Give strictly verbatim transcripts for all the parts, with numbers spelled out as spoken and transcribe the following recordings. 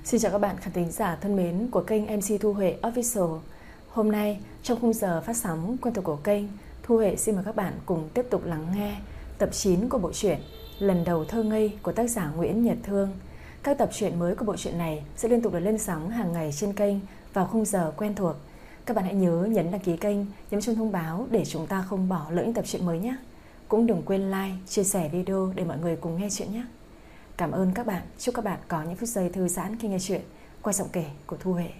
Xin chào các bạn khán thính giả thân mến của kênh em xê Thu Huệ Official. Hôm nay trong khung giờ phát sóng quen thuộc của kênh, Thu Huệ xin mời các bạn cùng tiếp tục lắng nghe tập chín của bộ truyện Lần Đầu Thơ Ngây của tác giả Nguyễn Nhật Thương. Các tập truyện mới của bộ truyện này sẽ liên tục được lên sóng hàng ngày trên kênh vào khung giờ quen thuộc. Các bạn hãy nhớ nhấn đăng ký kênh, nhấn chuông thông báo để chúng ta không bỏ lỡ những tập truyện mới nhé. Cũng đừng quên like, chia sẻ video để mọi người cùng nghe chuyện nhé. Cảm ơn các bạn. Chúc các bạn có những phút giây thư giãn khi nghe chuyện qua giọng kể của Thu Huệ.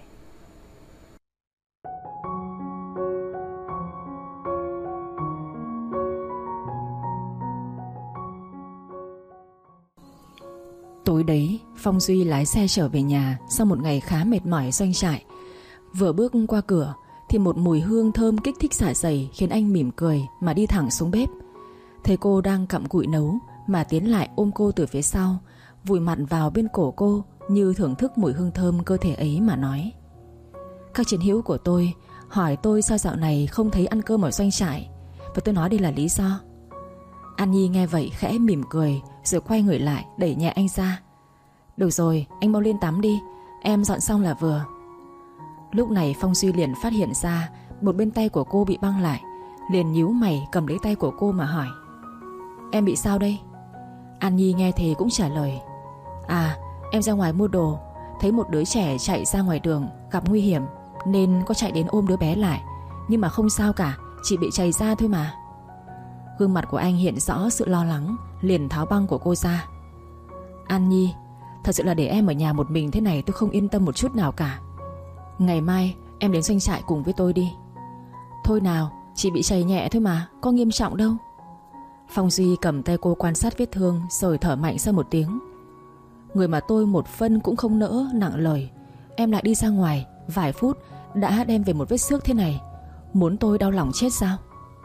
Tối đấy, Phong Duy lái xe trở về nhà sau một ngày khá mệt mỏi doanh trại. Vừa bước qua cửa thì một mùi hương thơm kích thích dạ dày khiến anh mỉm cười mà đi thẳng xuống bếp. Thấy cô đang cặm cụi nấu mà tiến lại ôm cô từ phía sau, vùi mặt vào bên cổ cô như thưởng thức mùi hương thơm cơ thể ấy mà nói: "Các chiến hữu của tôi hỏi tôi sao dạo này không thấy ăn cơm ở doanh trại, và tôi nói đây là lý do." An Nhi nghe vậy khẽ mỉm cười rồi quay người lại đẩy nhẹ anh ra: "Được rồi, anh mau lên tắm đi, em dọn xong là vừa." Lúc này Phong Duy liền phát hiện ra một bên tay của cô bị băng lại, liền nhíu mày cầm lấy tay của cô mà hỏi: "Em bị sao đây?" An Nhi nghe thế cũng trả lời: "À, em ra ngoài mua đồ, thấy một đứa trẻ chạy ra ngoài đường gặp nguy hiểm nên có chạy đến ôm đứa bé lại, nhưng mà không sao cả, chỉ bị chảy da thôi mà." Gương mặt của anh hiện rõ sự lo lắng, liền tháo băng của cô ra: "An Nhi, thật sự là để em ở nhà một mình thế này tôi không yên tâm một chút nào cả. Ngày mai em đến doanh trại cùng với tôi đi." "Thôi nào, chỉ bị chảy nhẹ thôi mà, có nghiêm trọng đâu." Phong Duy cầm tay cô quan sát vết thương rồi thở mạnh ra một tiếng: "Người mà tôi một phân cũng không nỡ nặng lời, em lại đi ra ngoài vài phút đã đem về một vết xước thế này, muốn tôi đau lòng chết sao?"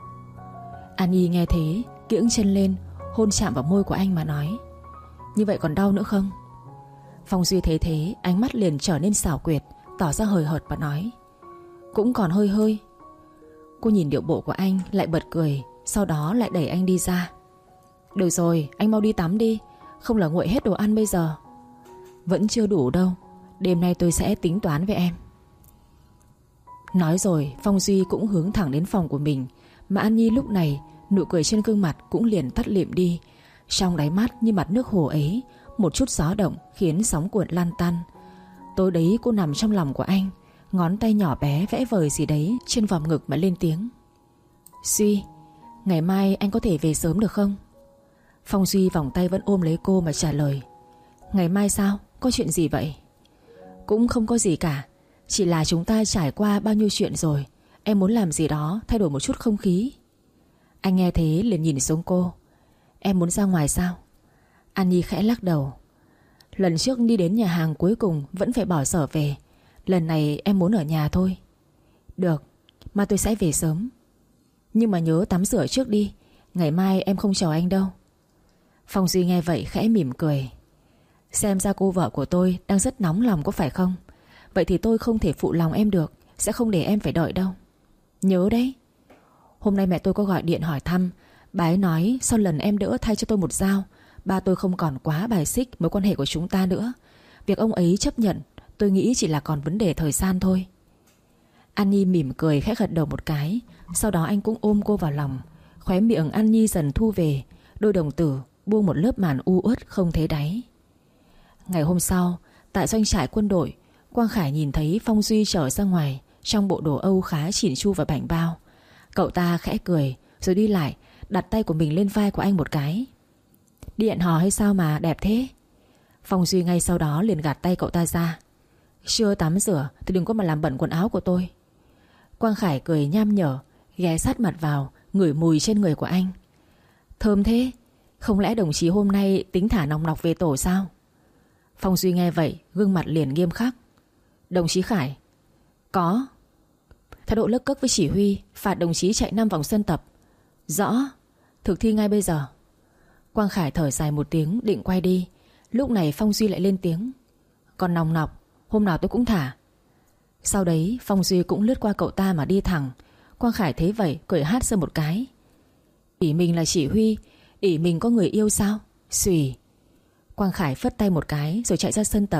An Nhi nghe thế kiễng chân lên, hôn chạm vào môi của anh mà nói: "Như vậy còn đau nữa không?" Phong Duy thấy thế, ánh mắt liền trở nên xảo quyệt, tỏ ra hời hợt và nói: "Cũng còn hơi hơi." Cô nhìn điệu bộ của anh lại bật cười, sau đó lại đẩy anh đi ra: "Được rồi, anh mau đi tắm đi, không là nguội hết đồ ăn bây giờ." "Vẫn chưa đủ đâu, đêm nay tôi sẽ tính toán với em." Nói rồi Phong Duy cũng hướng thẳng đến phòng của mình, mà An Nhi lúc này nụ cười trên gương mặt cũng liền tắt lịm đi. Trong đáy mắt như mặt nước hồ ấy, một chút gió động khiến sóng cuộn lan tăn. Tối đấy cô nằm trong lòng của anh, ngón tay nhỏ bé vẽ vời gì đấy trên vòm ngực mà lên tiếng: "Duy, ngày mai anh có thể về sớm được không?" Phong Duy vòng tay vẫn ôm lấy cô mà trả lời: "Ngày mai sao? Có chuyện gì vậy?" "Cũng không có gì cả, chỉ là chúng ta trải qua bao nhiêu chuyện rồi, em muốn làm gì đó thay đổi một chút không khí." Anh nghe thế liền nhìn xuống cô: "Em muốn ra ngoài sao?" An Nhi khẽ lắc đầu: "Lần trước đi đến nhà hàng cuối cùng vẫn phải bỏ dở về, lần này em muốn ở nhà thôi." "Được, mai tôi sẽ về sớm. Nhưng mà nhớ tắm rửa trước đi, ngày mai em không chờ anh đâu." Phong Duy nghe vậy khẽ mỉm cười: "Xem ra cô vợ của tôi đang rất nóng lòng có phải không? Vậy thì tôi không thể phụ lòng em được, sẽ không để em phải đợi đâu. Nhớ đấy. Hôm nay mẹ tôi có gọi điện hỏi thăm, bà ấy nói sau lần em đỡ thay cho tôi một dao, ba tôi không còn quá bài xích mối quan hệ của chúng ta nữa. Việc ông ấy chấp nhận tôi nghĩ chỉ là còn vấn đề thời gian thôi." An Nhi mỉm cười khẽ gật đầu một cái, sau đó anh cũng ôm cô vào lòng. Khóe miệng An Nhi dần thu về, đôi đồng tử buông một lớp màn u uất không thấy đáy. Ngày hôm sau, tại doanh trại quân đội, Quang Khải nhìn thấy Phong Duy trở ra ngoài trong bộ đồ Âu khá chỉn chu và bảnh bao. Cậu ta khẽ cười rồi đi lại đặt tay của mình lên vai của anh một cái: "Đi hẹn hò hay sao mà đẹp thế?" Phong Duy ngay sau đó liền gạt tay cậu ta ra: "Chưa tắm rửa thì đừng có mà làm bẩn quần áo của tôi." Quang Khải cười nham nhở, ghé sát mặt vào ngửi mùi trên người của anh: "Thơm thế, không lẽ đồng chí hôm nay tính thả nòng nọc về tổ sao?" Phong Duy nghe vậy gương mặt liền nghiêm khắc: "Đồng chí Khải?" "Có." "Thái độ lấc cấc với chỉ huy, phạt đồng chí chạy năm vòng sân tập." "Rõ, thực thi ngay bây giờ." Quang Khải thở dài một tiếng định quay đi. Lúc này Phong Duy lại lên tiếng: "Còn nòng nọc, hôm nào tôi cũng thả." Sau đấy Phong Duy cũng lướt qua cậu ta mà đi thẳng. Quang Khải thấy vậy cười hát ra một cái: "Ỷ mình là chỉ huy, ỷ mình có người yêu sao? Xùy." Quang Khải phất tay một cái rồi chạy ra sân tập.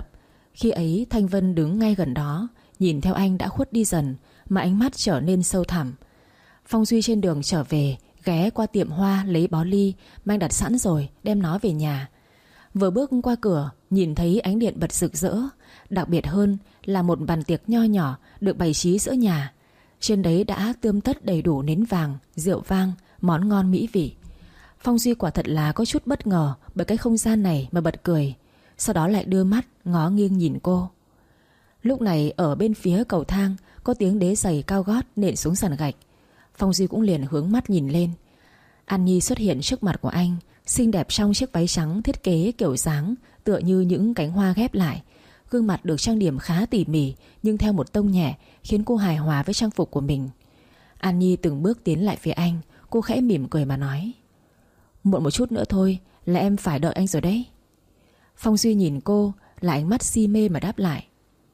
Khi ấy Thanh Vân đứng ngay gần đó, nhìn theo anh đã khuất đi dần mà ánh mắt trở nên sâu thẳm. Phong Duy trên đường trở về ghé qua tiệm hoa lấy bó ly Mang đặt sẵn rồi đem nó về nhà. Vừa bước qua cửa nhìn thấy ánh điện bật rực rỡ. Đặc biệt hơn là một bàn tiệc nho nhỏ được bày trí giữa nhà. Trên đấy đã tươm tất đầy đủ nến vàng, rượu vang, món ngon mỹ vị. Phong Duy quả thật là có chút bất ngờ bởi cái không gian này mà bật cười. Sau đó lại đưa mắt ngó nghiêng nhìn cô. Lúc này ở bên phía cầu thang có tiếng đế giày cao gót nện xuống sàn gạch. Phong Duy cũng liền hướng mắt nhìn lên. An Nhi xuất hiện trước mặt của anh, xinh đẹp trong chiếc váy trắng thiết kế kiểu dáng tựa như những cánh hoa ghép lại. Gương mặt được trang điểm khá tỉ mỉ nhưng theo một tông nhẹ khiến cô hài hòa với trang phục của mình. An Nhi từng bước tiến lại phía anh. Cô khẽ mỉm cười mà nói: Muộn một chút nữa thôi là em phải đợi anh rồi đấy. Phong Duy nhìn cô là ánh mắt si mê mà đáp lại: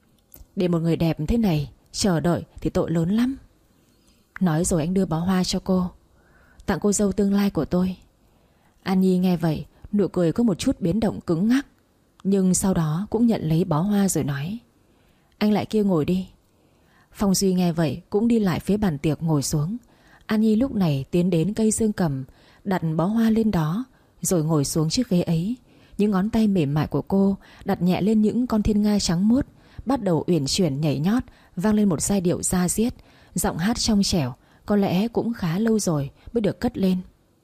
Để một người đẹp thế này chờ đợi thì tội lớn lắm. Nói rồi anh đưa bó hoa cho cô: Tặng cô dâu tương lai của tôi. An Nhi nghe vậy, nụ cười có một chút biến động cứng ngắc, nhưng sau đó cũng nhận lấy bó hoa rồi nói: Anh lại kia ngồi đi. Phong Duy nghe vậy cũng đi lại phía bàn tiệc ngồi xuống. An Nhi lúc này tiến đến cây dương cầm, đặt bó hoa lên đó, rồi ngồi xuống chiếc ghế ấy. Những ngón tay mềm mại của cô đặt nhẹ lên những con thiên nga trắng muốt, bắt đầu uyển chuyển nhảy nhót, vang lên một giai điệu da diết. Giọng hát trong trẻo, có lẽ cũng khá lâu rồi mới được cất lên.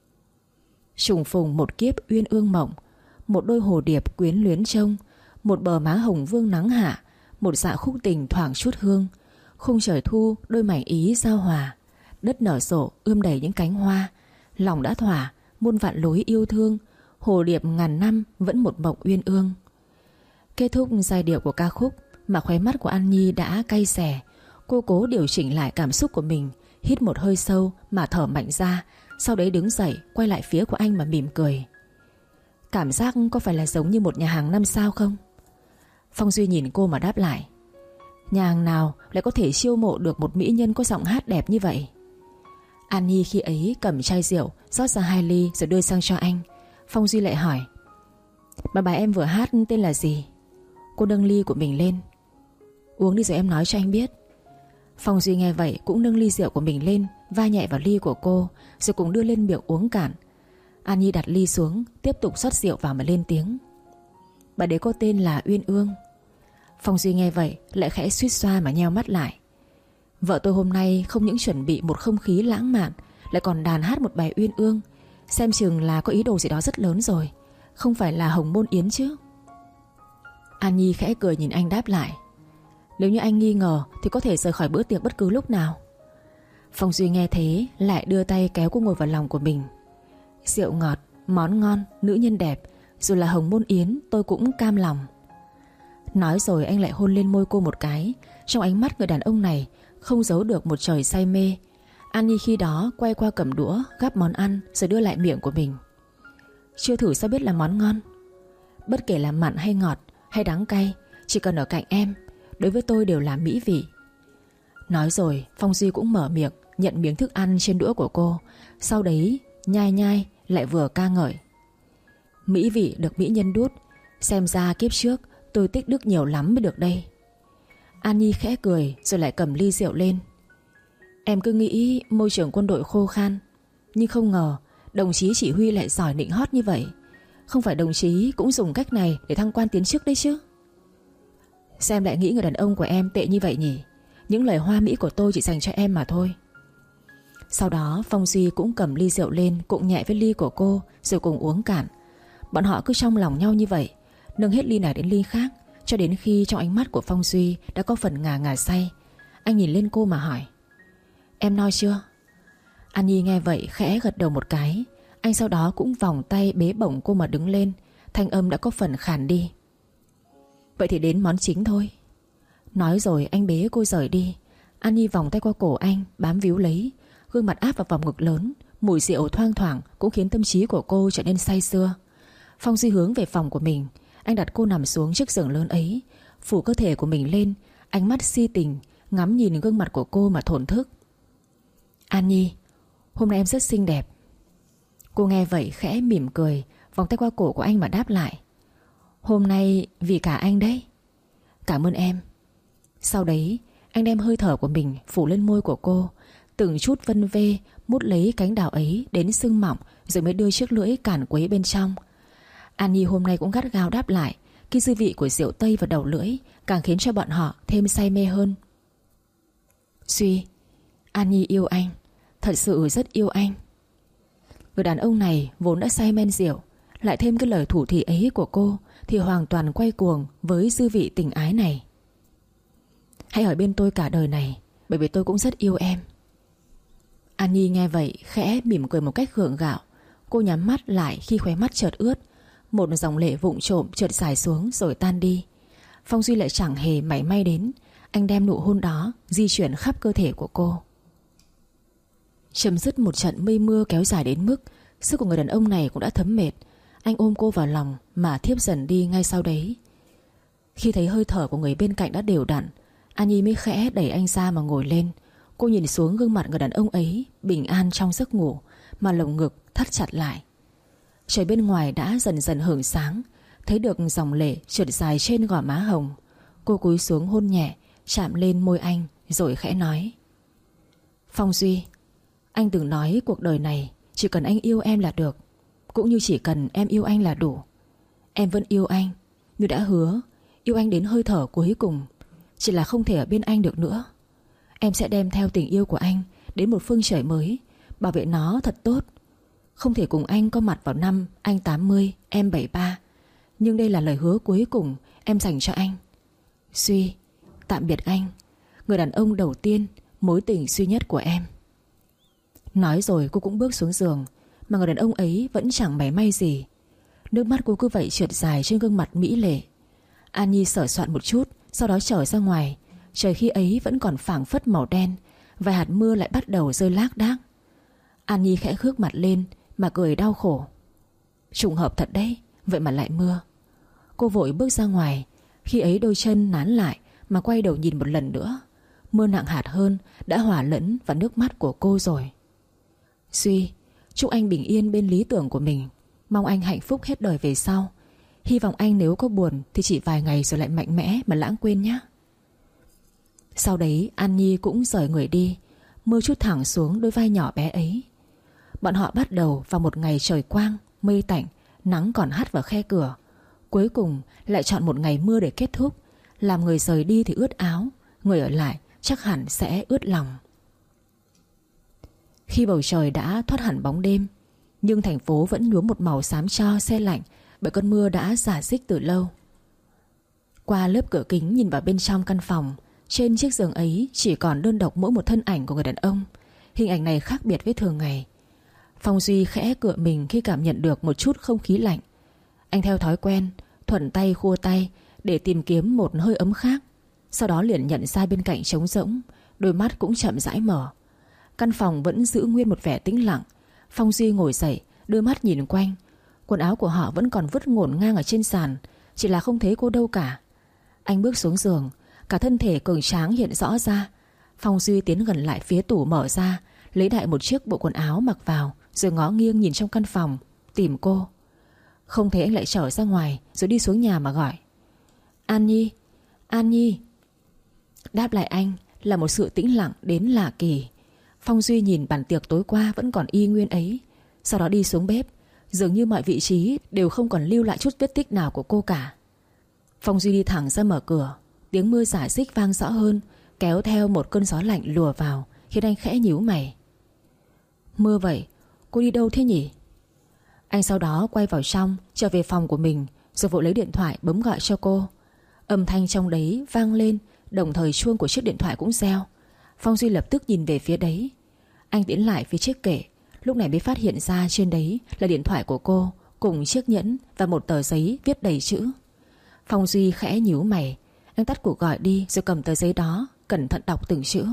Trùng phùng một kiếp uyên ương mộng, một đôi hồ điệp quyến luyến trông, một bờ má hồng vương nắng hạ, một dạ khúc tình thoảng chút hương. Khung trời thu đôi mảnh ý giao hòa, đất nở rộ ươm đầy những cánh hoa. Lòng đã thỏa muôn vạn lối yêu thương, hồ điệp ngàn năm vẫn một mộng uyên ương. Kết thúc giai điệu của ca khúc mà khóe mắt của An Nhi đã cay xè. Cô cố điều chỉnh lại cảm xúc của mình, hít một hơi sâu mà thở mạnh ra. Sau đấy đứng dậy quay lại phía của anh mà mỉm cười: Cảm giác có phải là giống như một nhà hàng năm sao không? Phong Duy nhìn cô mà đáp lại: Nhà hàng nào lại có thể chiêu mộ được một mỹ nhân có giọng hát đẹp như vậy? An Nhi khi ấy cầm chai rượu rót ra hai ly rồi đưa sang cho anh. Phong Duy lại hỏi: Bà bài em vừa hát tên là gì? Cô nâng ly của mình lên: Uống đi rồi em nói cho anh biết. Phong Duy nghe vậy cũng nâng ly rượu của mình lên, va nhẹ vào ly của cô, rồi cũng đưa lên miệng uống cạn. An Nhi đặt ly xuống, tiếp tục rót rượu vào mà lên tiếng: Bà đấy có tên là Uyên Ương. Phong Duy nghe vậy lại khẽ suýt xoa mà nheo mắt lại. Vợ tôi hôm nay không những chuẩn bị một không khí lãng mạn, lại còn đàn hát một bài Uyên Ương. Xem chừng là có ý đồ gì đó rất lớn rồi. Không phải là hồng môn yến chứ? An Nhi khẽ cười nhìn anh đáp lại: Nếu như anh nghi ngờ thì có thể rời khỏi bữa tiệc bất cứ lúc nào. Phong Duy nghe thế lại đưa tay kéo cô ngồi vào lòng của mình. Rượu ngọt, món ngon, nữ nhân đẹp, dù là hồng môn yến tôi cũng cam lòng. Nói rồi anh lại hôn lên môi cô một cái. Trong ánh mắt người đàn ông này không giấu được một trời say mê. An Nhi khi đó quay qua cầm đũa gắp món ăn rồi đưa lại miệng của mình. Chưa thử sao biết là món ngon? Bất kể là mặn hay ngọt hay đắng cay, chỉ cần ở cạnh em, đối với tôi đều là mỹ vị. Nói rồi Phong Duy cũng mở miệng nhận miếng thức ăn trên đũa của cô. Sau đấy nhai nhai lại vừa ca ngợi: Mỹ vị được mỹ nhân đút, xem ra kiếp trước tôi tích đức nhiều lắm mới được đây. An Nhi khẽ cười rồi lại cầm ly rượu lên: Em cứ nghĩ môi trường quân đội khô khan, nhưng không ngờ đồng chí chỉ huy lại giỏi nịnh hót như vậy. Không phải đồng chí cũng dùng cách này để thăng quan tiến chức đấy chứ? Xem lại nghĩ người đàn ông của em tệ như vậy nhỉ? Những lời hoa mỹ của tôi chỉ dành cho em mà thôi. Sau đó Phong Duy cũng cầm ly rượu lên, cũng nhẹ với ly của cô, rồi cùng uống cạn. Bọn họ cứ trong lòng nhau như vậy, nâng hết ly này đến ly khác, cho đến khi trong ánh mắt của Phong Duy đã có phần ngà ngà say. Anh nhìn lên cô mà hỏi: Em no chưa? An Nhi nghe vậy khẽ gật đầu một cái. Anh sau đó cũng vòng tay bế bổng cô mà đứng lên. Thanh âm đã có phần khàn đi: Vậy thì đến món chính thôi. Nói rồi anh bế cô rời đi. An Nhi vòng tay qua cổ anh, bám víu lấy, gương mặt áp vào vòng ngực lớn. Mùi rượu thoang thoảng cũng khiến tâm trí của cô trở nên say sưa. Phong Duy hướng về phòng của mình. Anh đặt cô nằm xuống chiếc giường lớn ấy, phủ cơ thể của mình lên, ánh mắt si tình ngắm nhìn gương mặt của cô mà thổn thức. An Nhi, hôm nay em rất xinh đẹp. Cô nghe vậy khẽ mỉm cười, vòng tay qua cổ của anh mà đáp lại: Hôm nay vì cả anh đấy. Cảm ơn em. Sau đấy anh đem hơi thở của mình phủ lên môi của cô, từng chút vân vê mút lấy cánh đào ấy đến sưng mọng, rồi mới đưa chiếc lưỡi cản quấy bên trong. An Nhi hôm nay cũng gắt gao đáp lại. Cái dư vị của rượu tây vào đầu lưỡi càng khiến cho bọn họ thêm say mê hơn. Duy, An Nhi yêu anh, thật sự rất yêu anh. Người đàn ông này vốn đã say men rượu, lại thêm cái lời thủ thỉ ấy của cô thì hoàn toàn quay cuồng với dư vị tình ái này. Hãy ở bên tôi cả đời này, bởi vì tôi cũng rất yêu em. An Nhi nghe vậy khẽ mỉm cười một cách gượng gạo. Cô nhắm mắt lại khi khóe mắt chợt ướt. Một dòng lệ vụng trộm chợt xài xuống rồi tan đi. Phong Duy lại chẳng hề mảy may đến. Anh đem nụ hôn đó di chuyển khắp cơ thể của cô. Chấm dứt một trận mây mưa kéo dài đến mức sức của người đàn ông này cũng đã thấm mệt. Anh ôm cô vào lòng mà thiếp dần đi ngay sau đấy. Khi thấy hơi thở của người bên cạnh đã đều đặn, An Nhi mới khẽ đẩy anh ra mà ngồi lên. Cô nhìn xuống gương mặt người đàn ông ấy bình an trong giấc ngủ, mà lồng ngực thắt chặt lại. Trời bên ngoài đã dần dần hửng sáng, thấy được dòng lệ trượt dài trên gò má hồng. Cô cúi xuống hôn nhẹ, chạm lên môi anh rồi khẽ nói: Phong Duy, anh từng nói cuộc đời này chỉ cần anh yêu em là được, cũng như chỉ cần em yêu anh là đủ. Em vẫn yêu anh, như đã hứa, yêu anh đến hơi thở cuối cùng. Chỉ là không thể ở bên anh được nữa. Em sẽ đem theo tình yêu của anh đến một phương trời mới, bảo vệ nó thật tốt. Không thể cùng anh có mặt vào năm anh tám mươi, em bảy mươi ba, nhưng đây là lời hứa cuối cùng em dành cho anh. Duy, tạm biệt anh, người đàn ông đầu tiên, mối tình duy nhất của em. Nói rồi cô cũng bước xuống giường, mà người đàn ông ấy vẫn chẳng mảy may gì. Nước mắt cô cứ vậy trượt dài trên gương mặt mỹ lệ. An Nhi sửa soạn một chút, sau đó trở ra ngoài. Trời khi ấy vẫn còn phảng phất màu đen, vài hạt mưa lại bắt đầu rơi lác đác. An Nhi khẽ khước mặt lên mà cười đau khổ. Trùng hợp thật đấy, vậy mà lại mưa. Cô vội bước ra ngoài. Khi ấy đôi chân nán lại mà quay đầu nhìn một lần nữa. Mưa nặng hạt hơn đã hòa lẫn vào nước mắt của cô rồi. Duy, chúc anh bình yên bên lý tưởng của mình. Mong anh hạnh phúc hết đời về sau. Hy vọng anh nếu có buồn thì chỉ vài ngày rồi lại mạnh mẽ mà lãng quên nhé. Sau đấy An Nhi cũng rời người đi. Mưa chút thẳng xuống đôi vai nhỏ bé ấy. Bọn họ bắt đầu vào một ngày trời quang, mây tạnh, nắng còn hắt vào khe cửa. Cuối cùng lại chọn một ngày mưa để kết thúc. Làm người rời đi thì ướt áo, người ở lại chắc hẳn sẽ ướt lòng. Khi bầu trời đã thoát hẳn bóng đêm, nhưng thành phố vẫn nhuốm một màu xám tro se lạnh, bởi cơn mưa đã rả rích từ lâu. Qua lớp cửa kính nhìn vào bên trong căn phòng, trên chiếc giường ấy chỉ còn đơn độc mỗi một thân ảnh của người đàn ông. Hình ảnh này khác biệt với thường ngày. Phong Duy khẽ cựa mình khi cảm nhận được một chút không khí lạnh. Anh theo thói quen thuận tay khua tay để tìm kiếm một hơi ấm khác. Sau đó liền nhận ra bên cạnh trống rỗng. Đôi mắt cũng chậm rãi mở. Căn phòng vẫn giữ nguyên một vẻ tĩnh lặng. Phong Duy ngồi dậy, đưa mắt nhìn quanh. Quần áo của họ vẫn còn vứt ngổn ngang ở trên sàn, chỉ là không thấy cô đâu cả. Anh bước xuống giường, cả thân thể cường tráng hiện rõ ra. Phong Duy tiến gần lại phía tủ mở ra, lấy đại một chiếc bộ quần áo mặc vào, rồi ngó nghiêng nhìn trong căn phòng, tìm cô. Không thấy anh lại trở ra ngoài, rồi đi xuống nhà mà gọi: An Nhi, An Nhi. Đáp lại anh là một sự tĩnh lặng đến lạ kỳ. Phong Duy nhìn bàn tiệc tối qua vẫn còn y nguyên ấy. Sau đó đi xuống bếp. Dường như mọi vị trí đều không còn lưu lại chút vết tích nào của cô cả. Phong Duy đi thẳng ra mở cửa. Tiếng mưa rả rích vang rõ hơn, kéo theo một cơn gió lạnh lùa vào, khiến anh khẽ nhíu mày. Mưa vậy, cô đi đâu thế nhỉ? Anh sau đó quay vào trong, trở về phòng của mình, rồi vội lấy điện thoại bấm gọi cho cô. Âm thanh trong đấy vang lên, đồng thời chuông của chiếc điện thoại cũng reo. Phong Duy lập tức nhìn về phía đấy. Anh tiến lại phía chiếc kệ, lúc này mới phát hiện ra trên đấy là điện thoại của cô, cùng chiếc nhẫn và một tờ giấy viết đầy chữ. Phong Duy khẽ nhíu mày. Anh tắt cuộc gọi đi, rồi cầm tờ giấy đó, cẩn thận đọc từng chữ.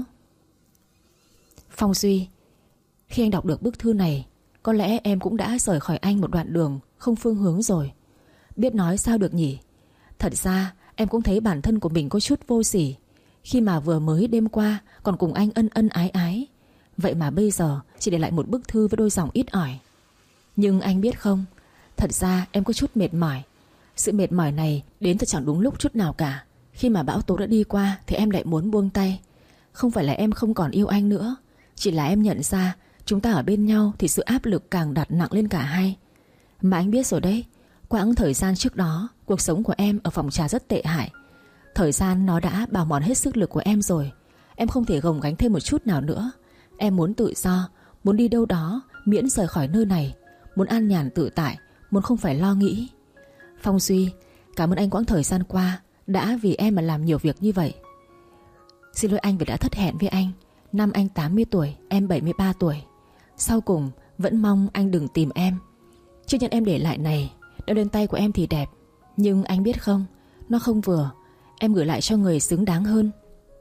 Phong Duy, khi anh đọc được bức thư này, có lẽ em cũng đã rời khỏi anh một đoạn đường không phương hướng rồi. Biết nói sao được nhỉ? Thật ra em cũng thấy bản thân của mình có chút vô sỉ, khi mà vừa mới đêm qua còn cùng anh ân ân ái ái. Vậy mà bây giờ chỉ để lại một bức thư với đôi dòng ít ỏi. Nhưng anh biết không, thật ra em có chút mệt mỏi. Sự mệt mỏi này đến thật chẳng đúng lúc chút nào cả. Khi mà bão tố đã đi qua thì em lại muốn buông tay. Không phải là em không còn yêu anh nữa, chỉ là em nhận ra chúng ta ở bên nhau thì sự áp lực càng đặt nặng lên cả hai. Mà anh biết rồi đấy, quãng thời gian trước đó cuộc sống của em ở phòng trà rất tệ hại. Thời gian nó đã bào mòn hết sức lực của em rồi. Em không thể gồng gánh thêm một chút nào nữa. Em muốn tự do, muốn đi đâu đó miễn rời khỏi nơi này, muốn an nhàn tự tại, muốn không phải lo nghĩ. Phong Duy, cảm ơn anh quãng thời gian qua đã vì em mà làm nhiều việc như vậy. Xin lỗi anh vì đã thất hẹn với anh. Năm anh tám mươi tuổi, em bảy mươi ba tuổi. Sau cùng vẫn mong anh đừng tìm em. Chiếc nhẫn em để lại này đeo lên tay của em thì đẹp, nhưng anh biết không, nó không vừa. Em gửi lại cho người xứng đáng hơn.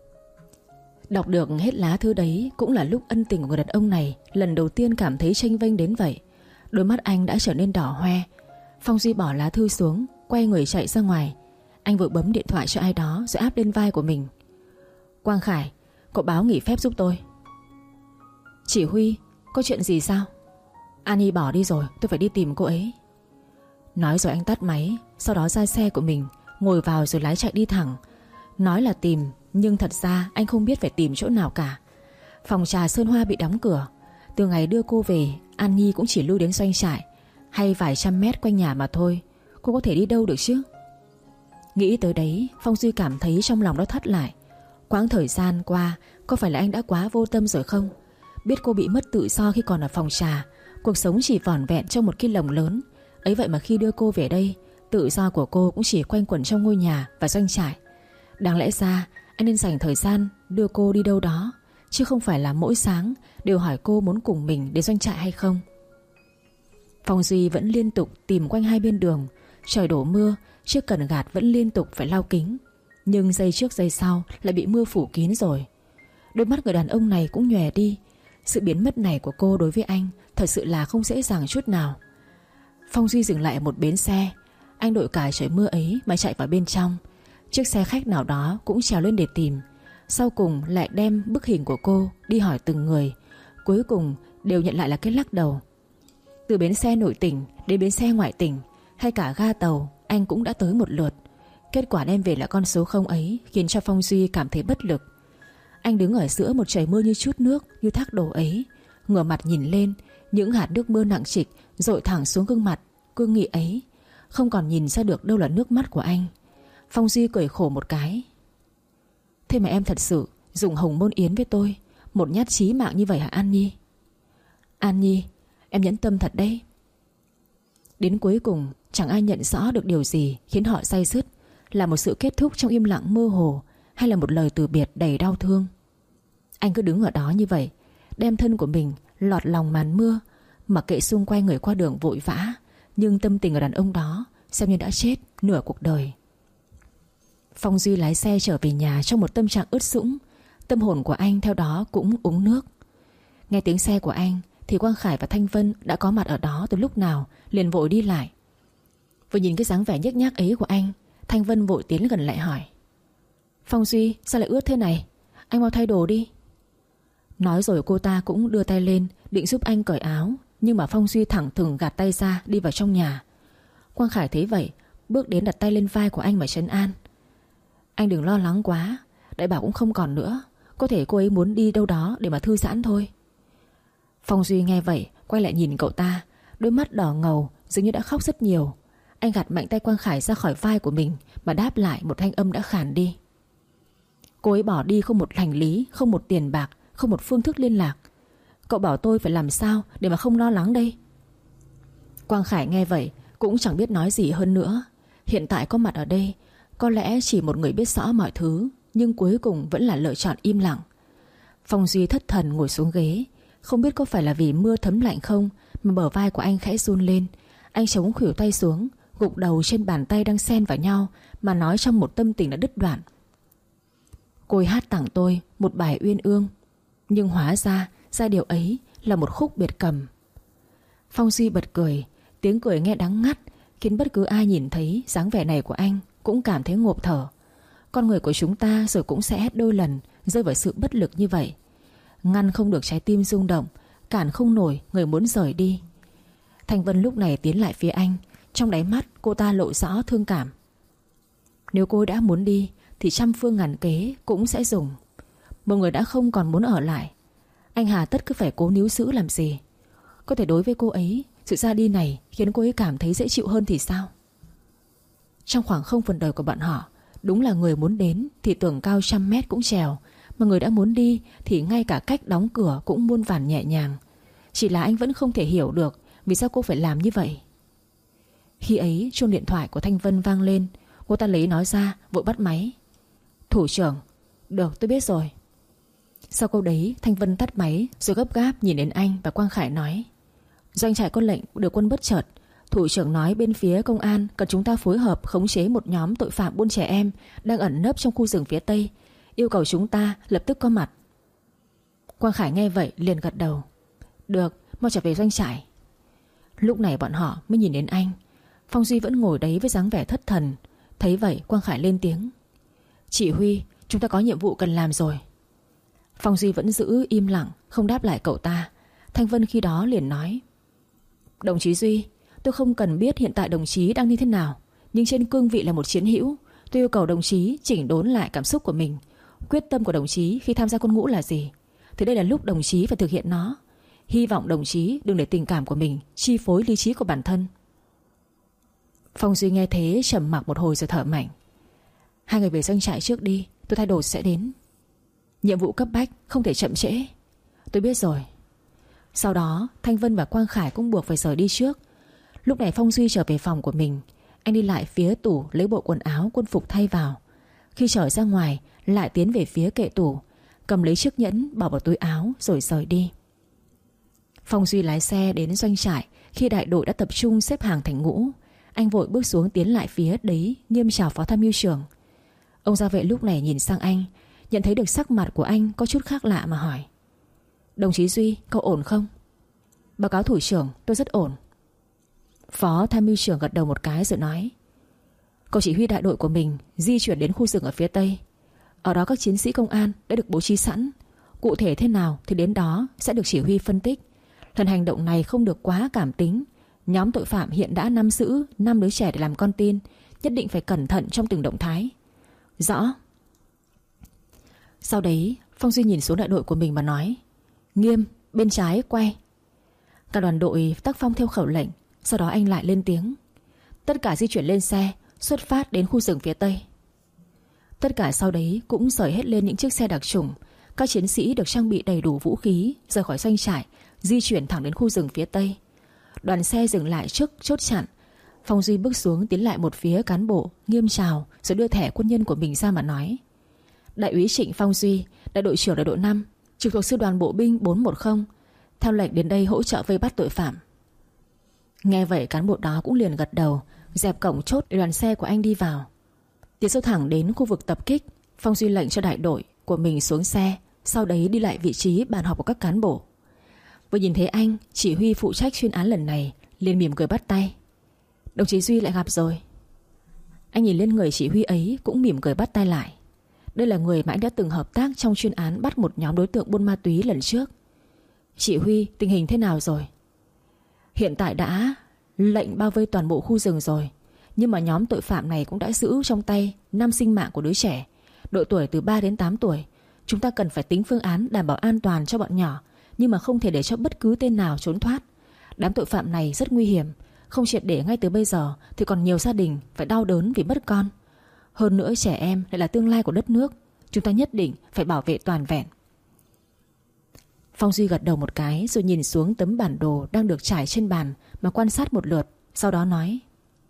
Đọc được hết lá thư đấy cũng là lúc ân tình của người đàn ông này lần đầu tiên cảm thấy chênh vênh đến vậy. Đôi mắt anh đã trở nên đỏ hoe. Phong Duy bỏ lá thư xuống, quay người chạy ra ngoài. Anh vội bấm điện thoại cho ai đó rồi áp lên vai của mình. Quang Khải, cậu báo nghỉ phép giúp tôi. Chỉ Huy, có chuyện gì sao? Annie bỏ đi rồi, tôi phải đi tìm cô ấy. Nói rồi anh tắt máy, sau đó ra xe của mình, ngồi vào rồi lái chạy đi thẳng. Nói là tìm, nhưng thật ra anh không biết phải tìm chỗ nào cả. Phòng trà Sơn Hoa bị đóng cửa. Từ ngày đưa cô về, Annie cũng chỉ lui đến doanh trại hay vài trăm mét quanh nhà mà thôi. Cô có thể đi đâu được chứ? Nghĩ tới đấy, Phong Duy cảm thấy trong lòng nó thắt lại. Quãng thời gian qua, có phải là anh đã quá vô tâm rồi không? Biết cô bị mất tự do khi còn ở phòng trà, cuộc sống chỉ vỏn vẹn trong một cái lồng lớn. Ấy vậy mà khi đưa cô về đây, tự do của cô cũng chỉ quanh quẩn trong ngôi nhà và doanh trại. Đáng lẽ ra anh nên dành thời gian đưa cô đi đâu đó, chứ không phải là mỗi sáng đều hỏi cô muốn cùng mình đến doanh trại hay không. Phong Duy vẫn liên tục tìm quanh hai bên đường. Trời đổ mưa, chiếc cần gạt vẫn liên tục phải lau kính, nhưng giây trước giây sau lại bị mưa phủ kín rồi. Đôi mắt người đàn ông này cũng nhòe đi. Sự biến mất này của cô đối với anh thật sự là không dễ dàng chút nào. Phong Duy dừng lại ở một bến xe. Anh đội cả trời mưa ấy mà chạy vào bên trong. Chiếc xe khách nào đó cũng trèo lên để tìm. Sau cùng lại đem bức hình của cô đi hỏi từng người. Cuối cùng đều nhận lại là cái lắc đầu. Từ bến xe nội tỉnh đến bến xe ngoại tỉnh, hay cả ga tàu, anh cũng đã tới một lượt. Kết quả đem về là con số không ấy, khiến cho Phong Duy cảm thấy bất lực. Anh đứng ở giữa một trời mưa như chút nước, như thác đổ ấy, ngửa mặt nhìn lên. Những hạt nước mưa nặng trịch dội thẳng xuống gương mặt cương nghị ấy, không còn nhìn ra được đâu là nước mắt của anh. Phong Duy cười khổ một cái. Thế mà em thật sự dùng hồng môn yến với tôi, một nhát chí mạng như vậy hả An Nhi? An Nhi, em nhẫn tâm thật đấy. Đến cuối cùng chẳng ai nhận rõ được điều gì khiến họ day dứt, là một sự kết thúc trong im lặng mơ hồ, hay là một lời từ biệt đầy đau thương. Anh cứ đứng ở đó như vậy, đem thân của mình lọt lòng màn mưa, mặc kệ xung quanh người qua đường vội vã, nhưng tâm tình của đàn ông đó xem như đã chết nửa cuộc đời. Phong Duy lái xe trở về nhà trong một tâm trạng ướt sũng. Tâm hồn của anh theo đó cũng uống nước. Nghe tiếng xe của anh thì Quang Khải và Thanh Vân đã có mặt ở đó từ lúc nào, liền vội đi lại. Vừa nhìn cái dáng vẻ nhếch nhác ấy của anh, Thanh Vân vội tiến gần lại hỏi: Phong Duy, sao lại ướt thế này? Anh mau thay đồ đi. Nói rồi cô ta cũng đưa tay lên định giúp anh cởi áo, nhưng mà Phong Duy thẳng thừng gạt tay ra đi vào trong nhà. Quang Khải thấy vậy, bước đến đặt tay lên vai của anh mà trấn an: Anh đừng lo lắng quá, Đại Bảo cũng không còn nữa, có thể cô ấy muốn đi đâu đó để mà thư giãn thôi. Phong Duy nghe vậy quay lại nhìn cậu ta, đôi mắt đỏ ngầu dường như đã khóc rất nhiều. Anh gạt mạnh tay Quang Khải ra khỏi vai của mình mà đáp lại một thanh âm đã khàn đi: Cô ấy bỏ đi không một hành lý, không một tiền bạc, không một phương thức liên lạc. Cậu bảo tôi phải làm sao để mà không lo lắng đây? Quang Khải nghe vậy cũng chẳng biết nói gì hơn nữa. Hiện tại có mặt ở đây, có lẽ chỉ một người biết rõ mọi thứ, nhưng cuối cùng vẫn là lựa chọn im lặng. Phong Duy thất thần ngồi xuống ghế. Không biết có phải là vì mưa thấm lạnh không mà bờ vai của anh khẽ run lên. Anh chống khuỷu tay xuống, gục đầu trên bàn tay đang xen vào nhau mà nói trong một tâm tình đã đứt đoạn: Cô ấy hát tặng tôi một bài uyên ương, nhưng hóa ra giai điệu ấy là một khúc biệt cầm. Phong Duy bật cười, tiếng cười nghe đắng ngắt, khiến bất cứ ai nhìn thấy dáng vẻ này của anh cũng cảm thấy ngộp thở. Con người của chúng ta rồi cũng sẽ đôi lần rơi vào sự bất lực như vậy. Ngăn không được trái tim rung động, cản không nổi người muốn rời đi. Thanh Vân lúc này tiến lại phía anh, trong đáy mắt cô ta lộ rõ thương cảm. Nếu cô đã muốn đi thì trăm phương ngàn kế cũng sẽ dùng. Một người đã không còn muốn ở lại, anh hà tất cứ phải cố níu giữ làm gì? Có thể đối với cô ấy, sự ra đi này khiến cô ấy cảm thấy dễ chịu hơn thì sao? Trong khoảng không phần đời của bọn họ, đúng là người muốn đến thì tường cao trăm mét cũng trèo, mà người đã muốn đi thì ngay cả cách đóng cửa cũng muôn vàn nhẹ nhàng. Chỉ là anh vẫn không thể hiểu được vì sao cô phải làm như vậy. Khi ấy chuông điện thoại của Thanh Vân vang lên. Cô ta lấy nó ra vội bắt máy. Thủ trưởng. Được, tôi biết rồi. Sau câu đấy Thanh Vân tắt máy rồi gấp gáp nhìn đến anh và Quang Khải nói: Doanh trại có lệnh điều quân bất chợt. Thủ trưởng nói bên phía công an cần chúng ta phối hợp khống chế một nhóm tội phạm buôn trẻ em đang ẩn nấp trong khu rừng phía tây, yêu cầu chúng ta lập tức có mặt. Quang Khải nghe vậy liền gật đầu. Được, mau trở về doanh trại. Lúc này bọn họ mới nhìn đến anh. Phong Duy vẫn ngồi đấy với dáng vẻ thất thần. Thấy vậy Quang Khải lên tiếng: Chỉ huy, chúng ta có nhiệm vụ cần làm rồi. Phong Duy vẫn giữ im lặng, không đáp lại cậu ta. Thanh Vân khi đó liền nói: Đồng chí Duy, tôi không cần biết hiện tại đồng chí đang như thế nào, nhưng trên cương vị là một chiến hữu, tôi yêu cầu đồng chí chỉnh đốn lại cảm xúc của mình. Quyết tâm của đồng chí khi tham gia quân ngũ là gì thì đây là lúc đồng chí phải thực hiện nó. Hy vọng đồng chí đừng để tình cảm của mình chi phối lý trí của bản thân. Phong Duy nghe thế trầm mặc một hồi rồi thở mạnh. Hai người về doanh trại trước đi, tôi thay đồ sẽ đến. Nhiệm vụ cấp bách, không thể chậm trễ. Tôi biết rồi. Sau đó Thanh Vân và Quang Khải cũng buộc phải rời đi trước. Lúc này Phong Duy trở về phòng của mình. Anh đi lại phía tủ lấy bộ quần áo quân phục thay vào. Khi trở ra ngoài lại tiến về phía kệ tủ, cầm lấy chiếc nhẫn bỏ vào túi áo rồi rời đi. Phong Duy lái xe đến doanh trại. Khi đại đội đã tập trung xếp hàng thành ngũ, anh vội bước xuống tiến lại phía đấy nghiêm chào phó tham mưu trưởng. Ông gia vệ lúc này nhìn sang anh, nhận thấy được sắc mặt của anh có chút khác lạ mà hỏi: Đồng chí Duy, cậu ổn không? Báo cáo thủ trưởng, tôi rất ổn. Phó tham mưu trưởng gật đầu một cái rồi nói: Cậu chỉ huy đại đội của mình di chuyển đến khu rừng ở phía tây. Ở đó các chiến sĩ công an đã được bố trí sẵn. Cụ thể thế nào thì đến đó sẽ được chỉ huy phân tích. Lần hành động này không được quá cảm tính. Nhóm tội phạm hiện đã nắm giữ năm đứa trẻ để làm con tin, nhất định phải cẩn thận trong từng động thái. Rõ. Sau đấy Phong Duy nhìn xuống đại đội của mình mà nói: Nghiêm, bên trái quay. Cả đoàn đội tác phong theo khẩu lệnh. Sau đó anh lại lên tiếng: Tất cả di chuyển lên xe, xuất phát đến khu rừng phía tây. Tất cả sau đấy cũng rời hết lên những chiếc xe đặc chủng. Các chiến sĩ được trang bị đầy đủ vũ khí rời khỏi doanh trại, di chuyển thẳng đến khu rừng phía tây. Đoàn xe dừng lại trước chốt chặn. Phong Duy bước xuống tiến lại một phía cán bộ, nghiêm chào rồi đưa thẻ quân nhân của mình ra mà nói: Đại úy Trịnh Phong Duy, đại đội trưởng đại đội năm, trực thuộc sư đoàn bộ binh bốn một không, theo lệnh đến đây hỗ trợ vây bắt tội phạm. Nghe vậy cán bộ đó cũng liền gật đầu, dẹp cổng chốt để đoàn xe của anh đi vào. Tiến sâu thẳng đến khu vực tập kích. Phong Duy lệnh cho đại đội của mình xuống xe, sau đấy đi lại vị trí bàn họp của các cán bộ. Vừa nhìn thấy anh, chỉ huy phụ trách chuyên án lần này liền mỉm cười bắt tay: Đồng chí Duy lại gặp rồi. Anh nhìn lên người chỉ huy ấy cũng mỉm cười bắt tay lại. Đây là người mà anh đã từng hợp tác trong chuyên án bắt một nhóm đối tượng buôn ma túy lần trước. Chỉ huy, tình hình thế nào rồi? Hiện tại đã lệnh bao vây toàn bộ khu rừng rồi, nhưng mà nhóm tội phạm này cũng đã giữ trong tay năm sinh mạng của đứa trẻ, độ tuổi từ ba đến tám tuổi. Chúng ta cần phải tính phương án đảm bảo an toàn cho bọn nhỏ, nhưng mà không thể để cho bất cứ tên nào trốn thoát. Đám tội phạm này rất nguy hiểm, không triệt để ngay từ bây giờ thì còn nhiều gia đình phải đau đớn vì mất con. Hơn nữa trẻ em lại là tương lai của đất nước, chúng ta nhất định phải bảo vệ toàn vẹn. Phong Duy gật đầu một cái rồi nhìn xuống tấm bản đồ đang được trải trên bàn mà quan sát một lượt. Sau đó nói: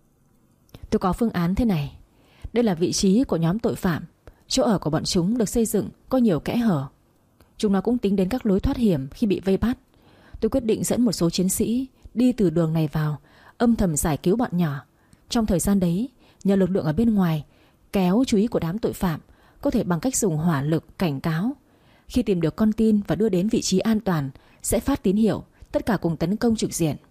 Tôi có phương án thế này. Đây là vị trí của nhóm tội phạm. Chỗ ở của bọn chúng được xây dựng có nhiều kẽ hở. Chúng nó cũng tính đến các lối thoát hiểm khi bị vây bắt. Tôi quyết định dẫn một số chiến sĩ đi từ đường này vào, âm thầm giải cứu bọn nhỏ. Trong thời gian đấy, nhờ lực lượng ở bên ngoài kéo chú ý của đám tội phạm, có thể bằng cách dùng hỏa lực cảnh cáo. Khi tìm được con tin và đưa đến vị trí an toàn, sẽ phát tín hiệu, tất cả cùng tấn công trực diện.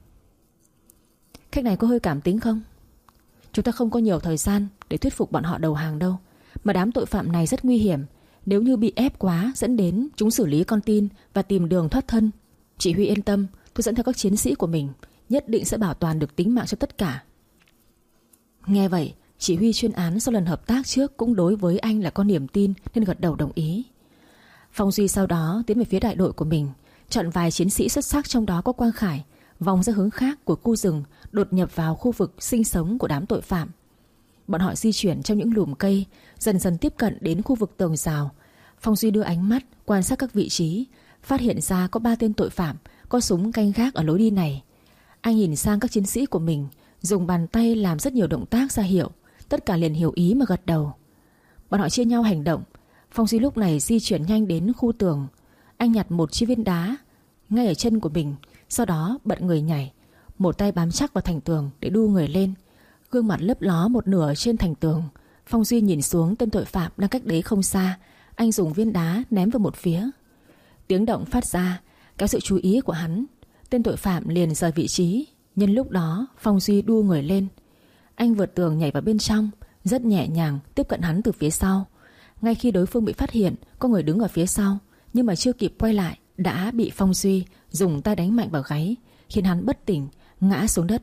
Cách này có hơi cảm tính không? Chúng ta không có nhiều thời gian để thuyết phục bọn họ đầu hàng đâu. Mà đám tội phạm này rất nguy hiểm. Nếu như bị ép quá dẫn đến chúng xử lý con tin và tìm đường thoát thân. Chỉ huy yên tâm, tôi dẫn theo các chiến sĩ của mình, nhất định sẽ bảo toàn được tính mạng cho tất cả. Nghe vậy Chỉ huy chuyên án sau lần hợp tác trước cũng đối với anh là có niềm tin nên gật đầu đồng ý. Phong Duy sau đó tiến về phía đại đội của mình, chọn vài chiến sĩ xuất sắc, trong đó có Quang Khải, vòng ra hướng khác của khu rừng, đột nhập vào khu vực sinh sống của đám tội phạm. Bọn họ di chuyển trong những lùm cây, dần dần tiếp cận đến khu vực tường rào. Phong Duy đưa ánh mắt quan sát các vị trí, phát hiện ra có ba tên tội phạm có súng canh gác ở lối đi này. Anh nhìn sang các chiến sĩ của mình, dùng bàn tay làm rất nhiều động tác ra hiệu. Tất cả liền hiểu ý mà gật đầu. Bọn họ chia nhau hành động. Phong Duy lúc này di chuyển nhanh đến khu tường. Anh nhặt một chiếc viên đá ngay ở chân của mình, sau đó bận người nhảy, một tay bám chắc vào thành tường để đu người lên. Gương mặt lấp ló một nửa trên thành tường. Phong Duy nhìn xuống tên tội phạm đang cách đấy không xa. Anh dùng viên đá ném vào một phía. Tiếng động phát ra kéo sự chú ý của hắn. Tên tội phạm liền rời vị trí. Nhân lúc đó Phong Duy đu người lên. Anh vượt tường nhảy vào bên trong, rất nhẹ nhàng tiếp cận hắn từ phía sau. Ngay khi đối phương bị phát hiện có người đứng ở phía sau, nhưng mà chưa kịp quay lại đã bị Phong Duy dùng tay đánh mạnh vào gáy, khiến hắn bất tỉnh, ngã xuống đất.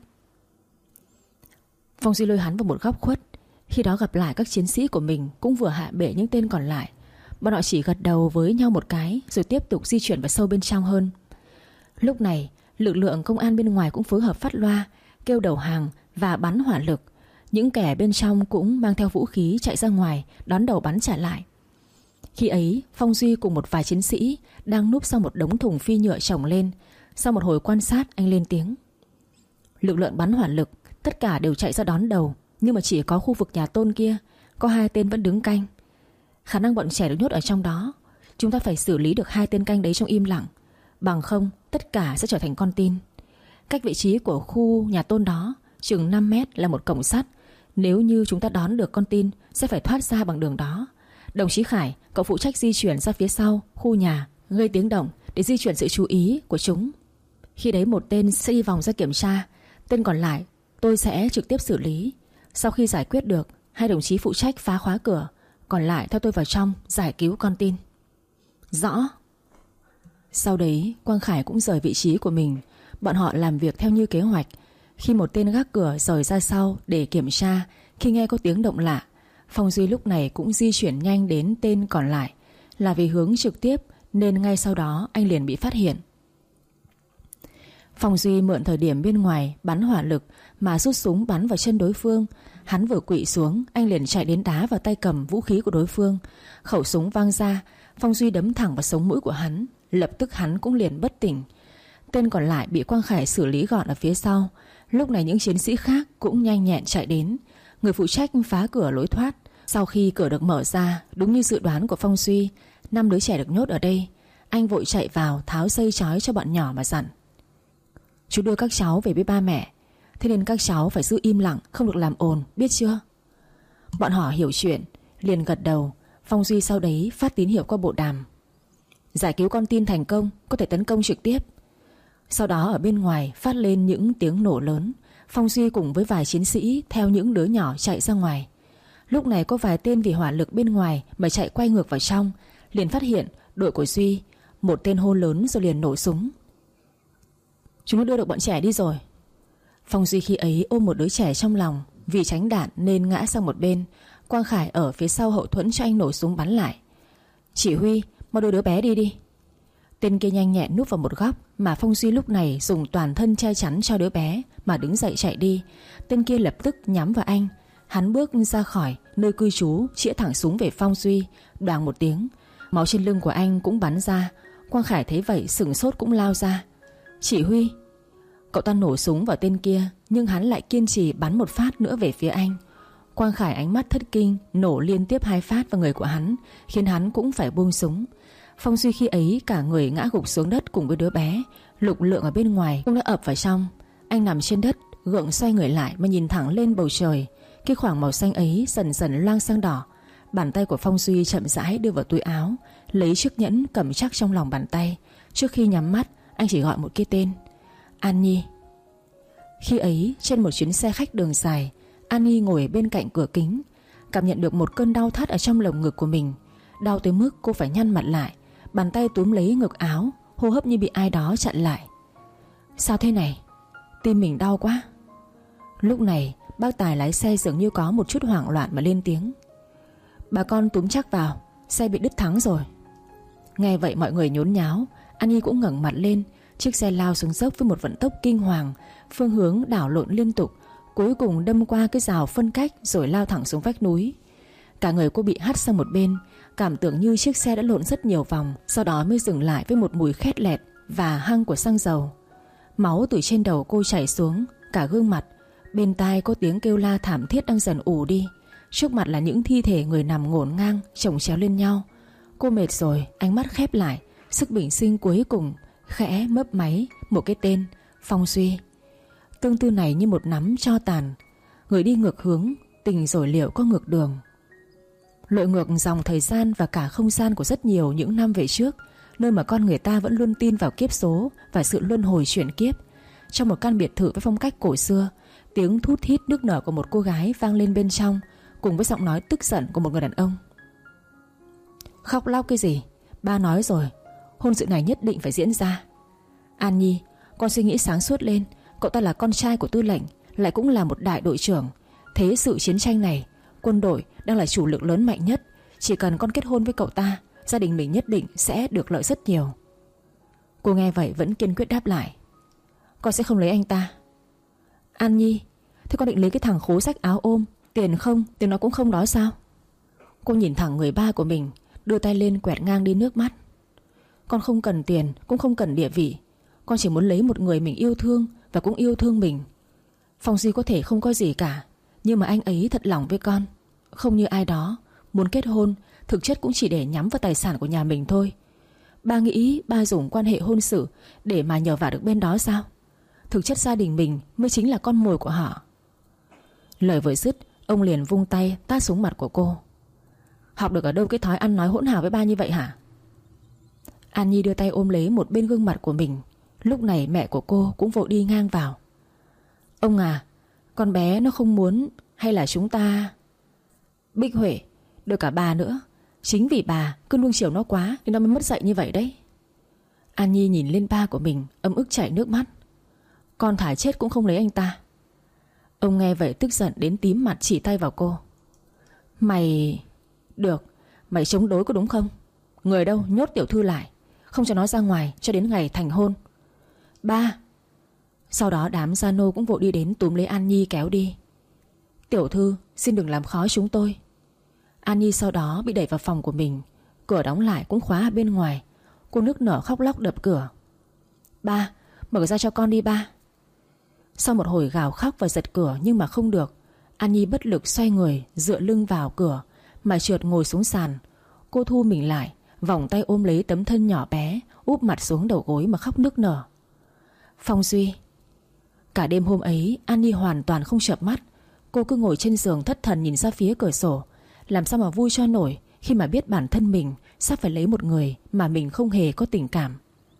Phong Duy lôi hắn vào một góc khuất. Khi đó gặp lại các chiến sĩ của mình cũng vừa hạ bệ những tên còn lại. Bọn họ chỉ gật đầu với nhau một cái rồi tiếp tục di chuyển vào sâu bên trong hơn. Lúc này lực lượng công an bên ngoài cũng phối hợp phát loa, kêu đầu hàng và bắn hỏa lực. Những kẻ bên trong cũng mang theo vũ khí chạy ra ngoài đón đầu bắn trả lại. Khi ấy Phong Duy cùng một vài chiến sĩ đang núp sau một đống thùng phi nhựa chồng lên. Sau một hồi quan sát, anh lên tiếng: lực lượng bắn hỏa lực tất cả đều chạy ra đón đầu, nhưng mà chỉ có khu vực nhà Tôn kia có hai tên vẫn đứng canh. Khả năng bọn trẻ được nhốt ở trong đó. Chúng ta phải xử lý được hai tên canh đấy trong im lặng, bằng không tất cả sẽ trở thành con tin. Cách vị trí của khu nhà Tôn đó chừng năm mét là một cổng sắt. Nếu như chúng ta đón được con tin sẽ phải thoát ra bằng đường đó. Đồng chí Khải, cậu phụ trách di chuyển ra phía sau khu nhà, gây tiếng động để di chuyển sự chú ý của chúng. Khi đấy một tên sẽ đi vòng ra kiểm tra, tên còn lại tôi sẽ trực tiếp xử lý. Sau khi giải quyết được, hai đồng chí phụ trách phá khóa cửa, còn lại theo tôi vào trong giải cứu con tin. Rõ. Sau đấy Quang Khải cũng rời vị trí của mình. Bọn họ làm việc theo như kế hoạch. Khi một tên gác cửa rời ra sau để kiểm tra, khi nghe có tiếng động lạ, Phong Duy lúc này cũng di chuyển nhanh đến tên còn lại. Là vì hướng trực tiếp nên ngay sau đó anh liền bị phát hiện. Phong Duy mượn thời điểm bên ngoài bắn hỏa lực mà rút súng bắn vào chân đối phương. Hắn vừa quỵ xuống, anh liền chạy đến đá vào tay cầm vũ khí của đối phương. Khẩu súng vang ra, Phong Duy đấm thẳng vào sống mũi của hắn. Lập tức hắn cũng liền bất tỉnh. Tên còn lại bị Quang Khải xử lý gọn ở phía sau. Lúc này những chiến sĩ khác cũng nhanh nhẹn chạy đến. Người phụ trách phá cửa lối thoát. Sau khi cửa được mở ra, đúng như dự đoán của Phong Duy, năm đứa trẻ được nhốt ở đây. Anh vội chạy vào tháo dây trói cho bọn nhỏ mà dặn: chú đưa các cháu về với ba mẹ, thế nên các cháu phải giữ im lặng, không được làm ồn, biết chưa? Bọn họ hiểu chuyện, liền gật đầu. Phong Duy sau đấy phát tín hiệu qua bộ đàm: giải cứu con tin thành công, có thể tấn công trực tiếp. Sau đó ở bên ngoài phát lên những tiếng nổ lớn. Phong Duy cùng với vài chiến sĩ theo những đứa nhỏ chạy ra ngoài. Lúc này có vài tên vì hỏa lực bên ngoài mà chạy quay ngược vào trong, liền phát hiện đội của Duy. Một tên hô lớn rồi liền nổ súng: chúng nó đưa được bọn trẻ đi rồi. Phong Duy khi ấy ôm một đứa trẻ trong lòng, vì tránh đạn nên ngã sang một bên. Quang Khải ở phía sau hậu thuẫn cho anh nổ súng bắn lại: chỉ huy, mau đưa đứa bé đi đi. Tên kia nhanh nhẹn núp vào một góc, mà Phong Duy lúc này dùng toàn thân che chắn cho đứa bé mà đứng dậy chạy đi. Tên kia lập tức nhắm vào anh. Hắn bước ra khỏi nơi cư trú, chĩa thẳng súng về Phong Duy. Đoàng một tiếng, máu trên lưng của anh cũng bắn ra. Quang Khải thấy vậy sửng sốt cũng lao ra: chỉ huy. Cậu ta nổ súng vào tên kia, nhưng hắn lại kiên trì bắn một phát nữa về phía anh. Quang Khải ánh mắt thất kinh, nổ liên tiếp hai phát vào người của hắn, khiến hắn cũng phải buông súng. Phong Duy khi ấy cả người ngã gục xuống đất cùng với đứa bé. Lục Lượng ở bên ngoài cũng đã ập vào trong. Anh nằm trên đất, gượng xoay người lại mà nhìn thẳng lên bầu trời. Cái khoảng màu xanh ấy dần dần loang sang đỏ. Bàn tay của Phong Duy chậm rãi đưa vào túi áo, lấy chiếc nhẫn cầm chắc trong lòng bàn tay. Trước khi nhắm mắt, anh chỉ gọi một cái tên: An Nhi. Khi ấy trên một chuyến xe khách đường dài, An Nhi ngồi bên cạnh cửa kính, cảm nhận được một cơn đau thắt ở trong lồng ngực của mình. Đau tới mức cô phải nhăn mặt lại, bàn tay túm lấy ngực áo, hô hấp như bị ai đó chặn lại. Sao thế này? Tim mình đau quá. Lúc này bác Tài lái xe dường như có một chút hoảng loạn mà lên tiếng: "Bà con túm chắc vào, xe bị đứt thắng rồi." Nghe vậy mọi người nhốn nháo. An Nhi cũng ngẩng mặt lên. Chiếc xe lao xuống dốc với một vận tốc kinh hoàng, phương hướng đảo lộn liên tục, cuối cùng đâm qua cái rào phân cách rồi lao thẳng xuống vách núi. Cả người cô bị hất sang một bên, cảm tưởng như chiếc xe đã lộn rất nhiều vòng, sau đó mới dừng lại với một mùi khét lẹt và hăng của xăng dầu. Máu từ trên đầu cô chảy xuống cả gương mặt. Bên tai có tiếng kêu la thảm thiết đang dần ù đi. Trước mặt là những thi thể người nằm ngổn ngang chồng chéo lên nhau. Cô mệt rồi, ánh mắt khép lại. Sức bình sinh cuối cùng khẽ mấp máy một cái tên: Phong Duy. Tương tư này như một nắm tro tàn. Người đi ngược hướng, tình rồi liệu có ngược đường. Lội ngược dòng thời gian và cả không gian của rất nhiều những năm về trước, nơi mà con người ta vẫn luôn tin vào kiếp số và sự luân hồi chuyển kiếp. Trong một căn biệt thự với phong cách cổ xưa, tiếng thút thít nức nở của một cô gái vang lên bên trong, cùng với giọng nói tức giận của một người đàn ông. "Khóc lóc cái gì? Ba nói rồi, hôn sự này nhất định phải diễn ra. An Nhi, con suy nghĩ sáng suốt lên. Cậu ta là con trai của tư lệnh, lại cũng là một đại đội trưởng. Thế sự chiến tranh này, quân đội đang là chủ lực lớn mạnh nhất. Chỉ cần con kết hôn với cậu ta, gia đình mình nhất định sẽ được lợi rất nhiều." Cô nghe vậy vẫn kiên quyết đáp lại: "Con sẽ không lấy anh ta." "An Nhi, thế con định lấy cái thằng khố rách áo ôm, tiền không, tiền nó cũng không đó sao?" Cô nhìn thẳng người ba của mình, đưa tay lên quẹt ngang đi nước mắt. "Con không cần tiền, cũng không cần địa vị. Con chỉ muốn lấy một người mình yêu thương và cũng yêu thương mình. Phong Duy có thể không có gì cả, nhưng mà anh ấy thật lòng với con. Không như ai đó muốn kết hôn, thực chất cũng chỉ để nhắm vào tài sản của nhà mình thôi. Ba nghĩ ba dùng quan hệ hôn sự để mà nhờ vả được bên đó sao? Thực chất gia đình mình mới chính là con mồi của họ." Lời vừa dứt, ông liền vung tay tát xuống mặt của cô. "Học được ở đâu cái thói ăn nói hỗn hào với ba như vậy hả?" An Nhi đưa tay ôm lấy một bên gương mặt của mình. Lúc này mẹ của cô cũng vội đi ngang vào. "Ông à, con bé nó không muốn, hay là chúng ta..." "Bích Huệ, được cả bà nữa. Chính vì bà cứ nuông chiều nó quá nên nó mới mất dạy như vậy đấy." An Nhi nhìn lên ba của mình, ấm ức chảy nước mắt. "Con thả chết cũng không lấy anh ta." Ông nghe vậy tức giận đến tím mặt, chỉ tay vào cô. "Mày... Được, mày chống đối có đúng không? Người đâu, nhốt tiểu thư lại, không cho nó ra ngoài cho đến ngày thành hôn." "Ba." Sau đó đám gia nô cũng vội đi đến túm lấy An Nhi kéo đi. "Tiểu thư, xin đừng làm khó chúng tôi." An Nhi sau đó bị đẩy vào phòng của mình. Cửa đóng lại cũng khóa ở bên ngoài. Cô nức nở khóc lóc đập cửa. "Ba, mở ra cho con đi ba." Sau một hồi gào khóc và giật cửa nhưng mà không được, An Nhi bất lực xoay người, dựa lưng vào cửa mà trượt ngồi xuống sàn. Cô thu mình lại, vòng tay ôm lấy tấm thân nhỏ bé, úp mặt xuống đầu gối mà khóc nức nở. Phong Duy. Cả đêm hôm ấy An Nhi hoàn toàn không chợp mắt. Cô cứ ngồi trên giường thất thần nhìn ra phía cửa sổ. Làm sao mà vui cho nổi khi mà biết bản thân mình sắp phải lấy một người mà mình không hề có tình cảm.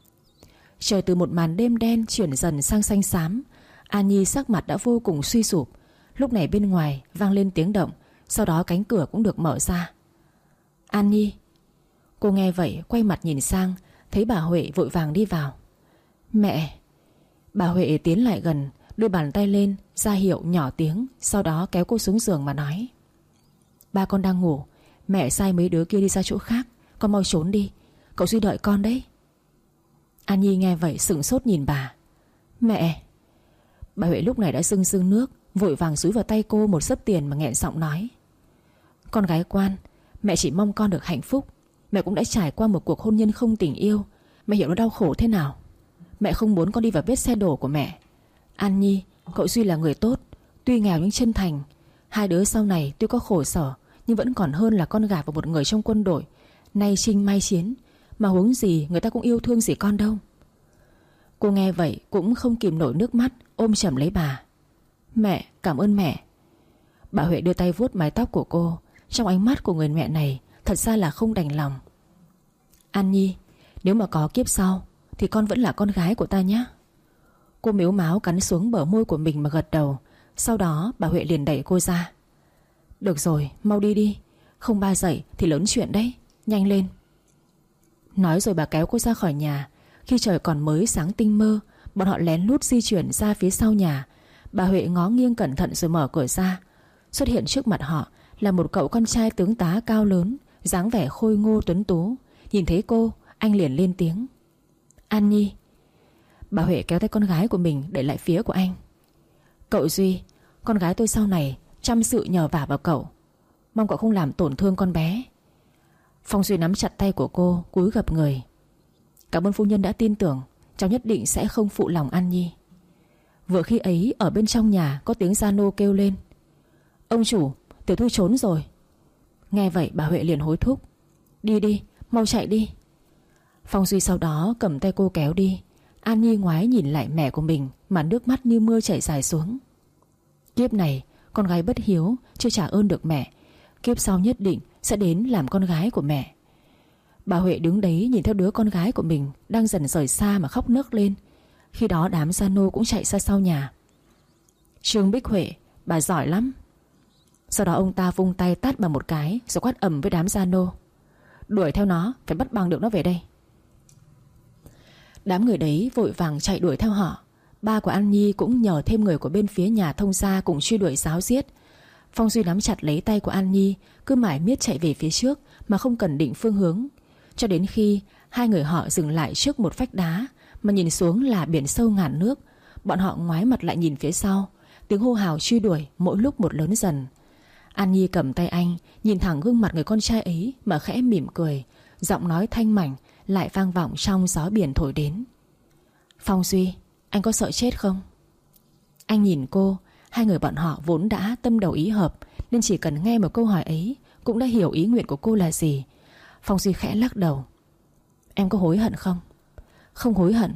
Trời từ một màn đêm đen chuyển dần sang xanh xám. An Nhi sắc mặt đã vô cùng suy sụp. Lúc này bên ngoài vang lên tiếng động, sau đó cánh cửa cũng được mở ra. "An Nhi." Cô nghe vậy quay mặt nhìn sang, thấy bà Huệ vội vàng đi vào. "Mẹ." Bà Huệ tiến lại gần, đưa bàn tay lên ra hiệu nhỏ tiếng, sau đó kéo cô xuống giường mà nói: "Ba con đang ngủ, mẹ sai mấy đứa kia đi ra chỗ khác, con mau trốn đi, cậu Duy đợi con đấy." An Nhi nghe vậy sững sốt nhìn bà. "Mẹ." Bà Huệ lúc này đã rưng rưng nước, vội vàng dúi vào tay cô một xấp tiền mà nghẹn giọng nói: "Con gái quan, mẹ chỉ mong con được hạnh phúc. Mẹ cũng đã trải qua một cuộc hôn nhân không tình yêu, mẹ hiểu nó đau khổ thế nào. Mẹ không muốn con đi vào vết xe đổ của mẹ. An Nhi, cậu Duy là người tốt, tuy nghèo nhưng chân thành. Hai đứa sau này tuy có khổ sở nhưng vẫn còn hơn là con gả vào một người trong quân đội, nay chinh mai chiến, mà huống gì người ta cũng yêu thương gì con đâu." Cô nghe vậy cũng không kìm nổi nước mắt, ôm chầm lấy bà. "Mẹ, cảm ơn mẹ." Bà Huệ đưa tay vuốt mái tóc của cô. Trong ánh mắt của người mẹ này thật ra là không đành lòng. "An Nhi, nếu mà có kiếp sau thì con vẫn là con gái của ta nhé." Cô mếu máo cắn xuống bờ môi của mình mà gật đầu. Sau đó bà Huệ liền đẩy cô ra. "Được rồi, mau đi đi, không ba dậy thì lớn chuyện đấy, nhanh lên." Nói rồi bà kéo cô ra khỏi nhà. Khi trời còn mới sáng tinh mơ, bọn họ lén lút di chuyển ra phía sau nhà. Bà Huệ ngó nghiêng cẩn thận rồi mở cửa ra. Xuất hiện trước mặt họ là một cậu con trai tướng tá cao lớn, dáng vẻ khôi ngô tuấn tú. Nhìn thấy cô, anh liền lên tiếng: An Nhi. Bà Huệ kéo tay con gái của mình đẩy lại phía của anh. Cậu Duy, con gái tôi sau này chăm sự nhờ vả vào cậu, mong cậu không làm tổn thương con bé. Phong Duy nắm chặt tay của cô, cúi gập người. Cảm ơn phu nhân đã tin tưởng, cháu nhất định sẽ không phụ lòng An Nhi. Vừa khi ấy ở bên trong nhà có tiếng Giano kêu lên: Ông chủ, Tiểu Thư trốn rồi. Nghe vậy bà Huệ liền hối thúc: Đi đi, mau chạy đi. Phong Duy sau đó cầm tay cô kéo đi. An Nhi ngoái nhìn lại mẹ của mình mà nước mắt như mưa chảy dài xuống. Kiếp này con gái bất hiếu, chưa trả ơn được mẹ, kiếp sau nhất định sẽ đến làm con gái của mẹ. Bà Huệ đứng đấy nhìn theo đứa con gái của mình đang dần rời xa mà khóc nấc lên. Khi đó đám Giano cũng chạy ra sau nhà. Trương Bích Huệ, bà giỏi lắm. Sau đó ông ta vung tay tát bà một cái rồi quát ầm với đám Giano: Đuổi theo nó, phải bắt bằng được nó về đây. Đám người đấy vội vàng chạy đuổi theo họ. Ba của An Nhi cũng nhờ thêm người của bên phía nhà thông gia cùng truy đuổi giáo giết. Phong Duy nắm chặt lấy tay của An Nhi, cứ mải miết chạy về phía trước mà không cần định phương hướng, cho đến khi hai người họ dừng lại trước một vách đá mà nhìn xuống là biển sâu ngàn nước. Bọn họ ngoái mặt lại nhìn phía sau. Tiếng hô hào truy đuổi mỗi lúc một lớn dần. An Nhi cầm tay anh, nhìn thẳng gương mặt người con trai ấy mà khẽ mỉm cười. Giọng nói thanh mảnh lại vang vọng trong gió biển thổi đến: Phong Duy, anh có sợ chết không? Anh nhìn cô. Hai người bọn họ vốn đã tâm đầu ý hợp, nên chỉ cần nghe một câu hỏi ấy cũng đã hiểu ý nguyện của cô là gì. Phong Duy khẽ lắc đầu: Em có hối hận không? Không hối hận.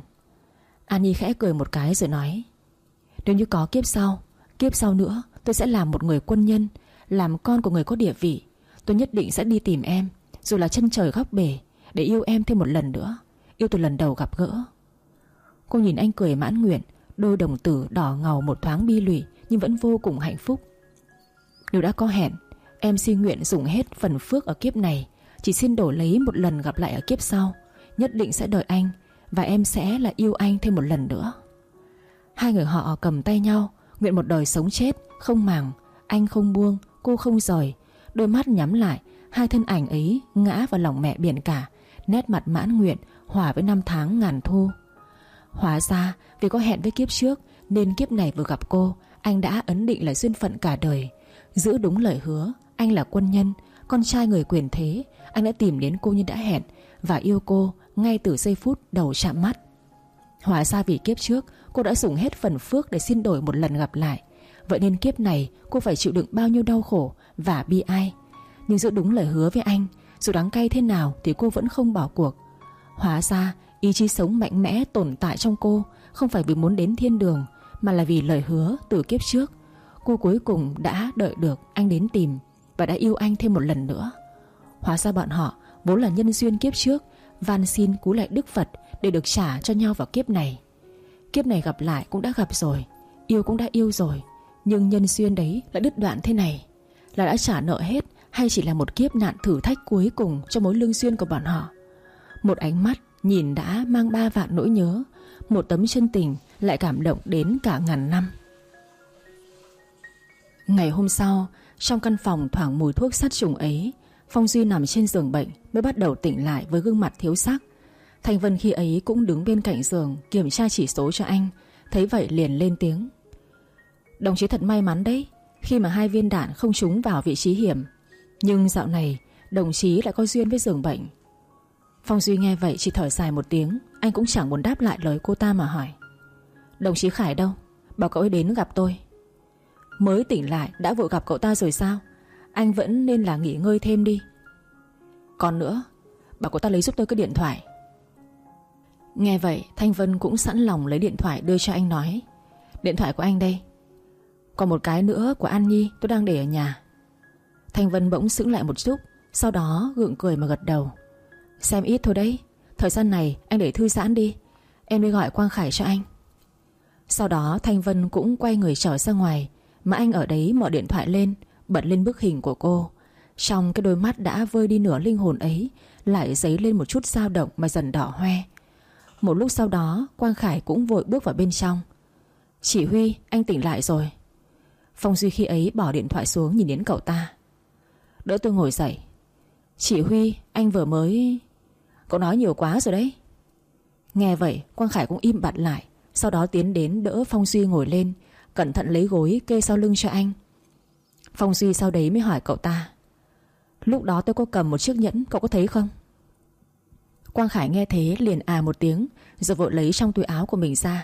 An Nhi khẽ cười một cái rồi nói: Nếu như có kiếp sau, kiếp sau nữa tôi sẽ làm một người quân nhân, làm con của người có địa vị. Tôi nhất định sẽ đi tìm em, dù là chân trời góc bể, để yêu em thêm một lần nữa, yêu từ lần đầu gặp gỡ. Cô nhìn anh cười mãn nguyện, đôi đồng tử đỏ ngầu một thoáng bi lụy nhưng vẫn vô cùng hạnh phúc. Nếu đã có hẹn, em xin nguyện dùng hết phần phước ở kiếp này, chỉ xin đổi lấy một lần gặp lại ở kiếp sau. Nhất định sẽ đợi anh, và em sẽ là yêu anh thêm một lần nữa. Hai người họ cầm tay nhau, nguyện một đời sống chết không màng. Anh không buông, cô không rời. Đôi mắt nhắm lại, hai thân ảnh ấy ngã vào lòng mẹ biển cả, nét mặt mãn nguyện hòa với năm tháng ngàn thu. Hóa ra vì có hẹn với kiếp trước nên kiếp này vừa gặp cô, anh đã ấn định là duyên phận cả đời. Giữ đúng lời hứa, anh là quân nhân, con trai người quyền thế. Anh đã tìm đến cô như đã hẹn và yêu cô ngay từ giây phút đầu chạm mắt. Hóa ra vì kiếp trước cô đã dùng hết phần phước để xin đổi một lần gặp lại. Vậy nên kiếp này cô phải chịu đựng bao nhiêu đau khổ và bi ai. Nhưng giữ đúng lời hứa với anh, dù đắng cay thế nào thì cô vẫn không bỏ cuộc. Hóa ra ý chí sống mạnh mẽ tồn tại trong cô không phải vì muốn đến thiên đường, mà là vì lời hứa từ kiếp trước. Cô cuối cùng đã đợi được anh đến tìm và đã yêu anh thêm một lần nữa. Hóa ra bọn họ vốn là nhân duyên kiếp trước, van xin cú lại Đức Phật để được trả cho nhau vào kiếp này. Kiếp này gặp lại cũng đã gặp rồi, yêu cũng đã yêu rồi, nhưng nhân duyên đấy lại đứt đoạn thế này. Là đã trả nợ hết hay chỉ là một kiếp nạn thử thách cuối cùng cho mối lương duyên của bọn họ? Một ánh mắt nhìn đã mang ba vạn nỗi nhớ, một tấm chân tình lại cảm động đến cả ngàn năm. Ngày hôm sau, trong căn phòng thoảng mùi thuốc sát trùng ấy, Phong Duy nằm trên giường bệnh mới bắt đầu tỉnh lại với gương mặt thiếu sắc. Thanh Vân khi ấy cũng đứng bên cạnh giường kiểm tra chỉ số cho anh. Thấy vậy liền lên tiếng: Đồng chí thật may mắn đấy, khi mà hai viên đạn không trúng vào vị trí hiểm. Nhưng dạo này đồng chí lại có duyên với giường bệnh. Phong Duy nghe vậy chỉ thở dài một tiếng. Anh cũng chẳng muốn đáp lại lời cô ta mà hỏi: Đồng chí Khải đâu? Bảo cậu ấy đến gặp tôi. Mới tỉnh lại đã vội gặp cậu ta rồi sao? Anh vẫn nên là nghỉ ngơi thêm đi. Còn nữa, bảo cậu ta lấy giúp tôi cái điện thoại. Nghe vậy Thanh Vân cũng sẵn lòng lấy điện thoại đưa cho anh, nói: Điện thoại của anh đây. Còn một cái nữa của An Nhi tôi đang để ở nhà. Thanh Vân bỗng sững lại một chút, sau đó gượng cười mà gật đầu: Xem ít thôi đấy, thời gian này anh để thư giãn đi, em đi gọi Quang Khải cho anh. Sau đó Thanh Vân cũng quay người trở ra ngoài, mà anh ở đấy mở điện thoại lên, bật lên bức hình của cô. Trong cái đôi mắt đã vơi đi nửa linh hồn ấy lại dấy lên một chút dao động mà dần đỏ hoe. Một lúc sau đó Quang Khải cũng vội bước vào bên trong. Chị Huy, anh tỉnh lại rồi. Phong Duy khi ấy bỏ điện thoại xuống nhìn đến cậu ta. Đỡ tôi ngồi dậy. Chị Huy, anh vừa mới... Cậu nói nhiều quá rồi đấy. Nghe vậy Quang Khải cũng im bặt lại, sau đó tiến đến đỡ Phong Duy ngồi lên, cẩn thận lấy gối kê sau lưng cho anh. Phong Duy sau đấy mới hỏi cậu ta: Lúc đó tôi có cầm một chiếc nhẫn, cậu có thấy không? Quang Khải nghe thế liền à một tiếng, rồi vội lấy trong túi áo của mình ra.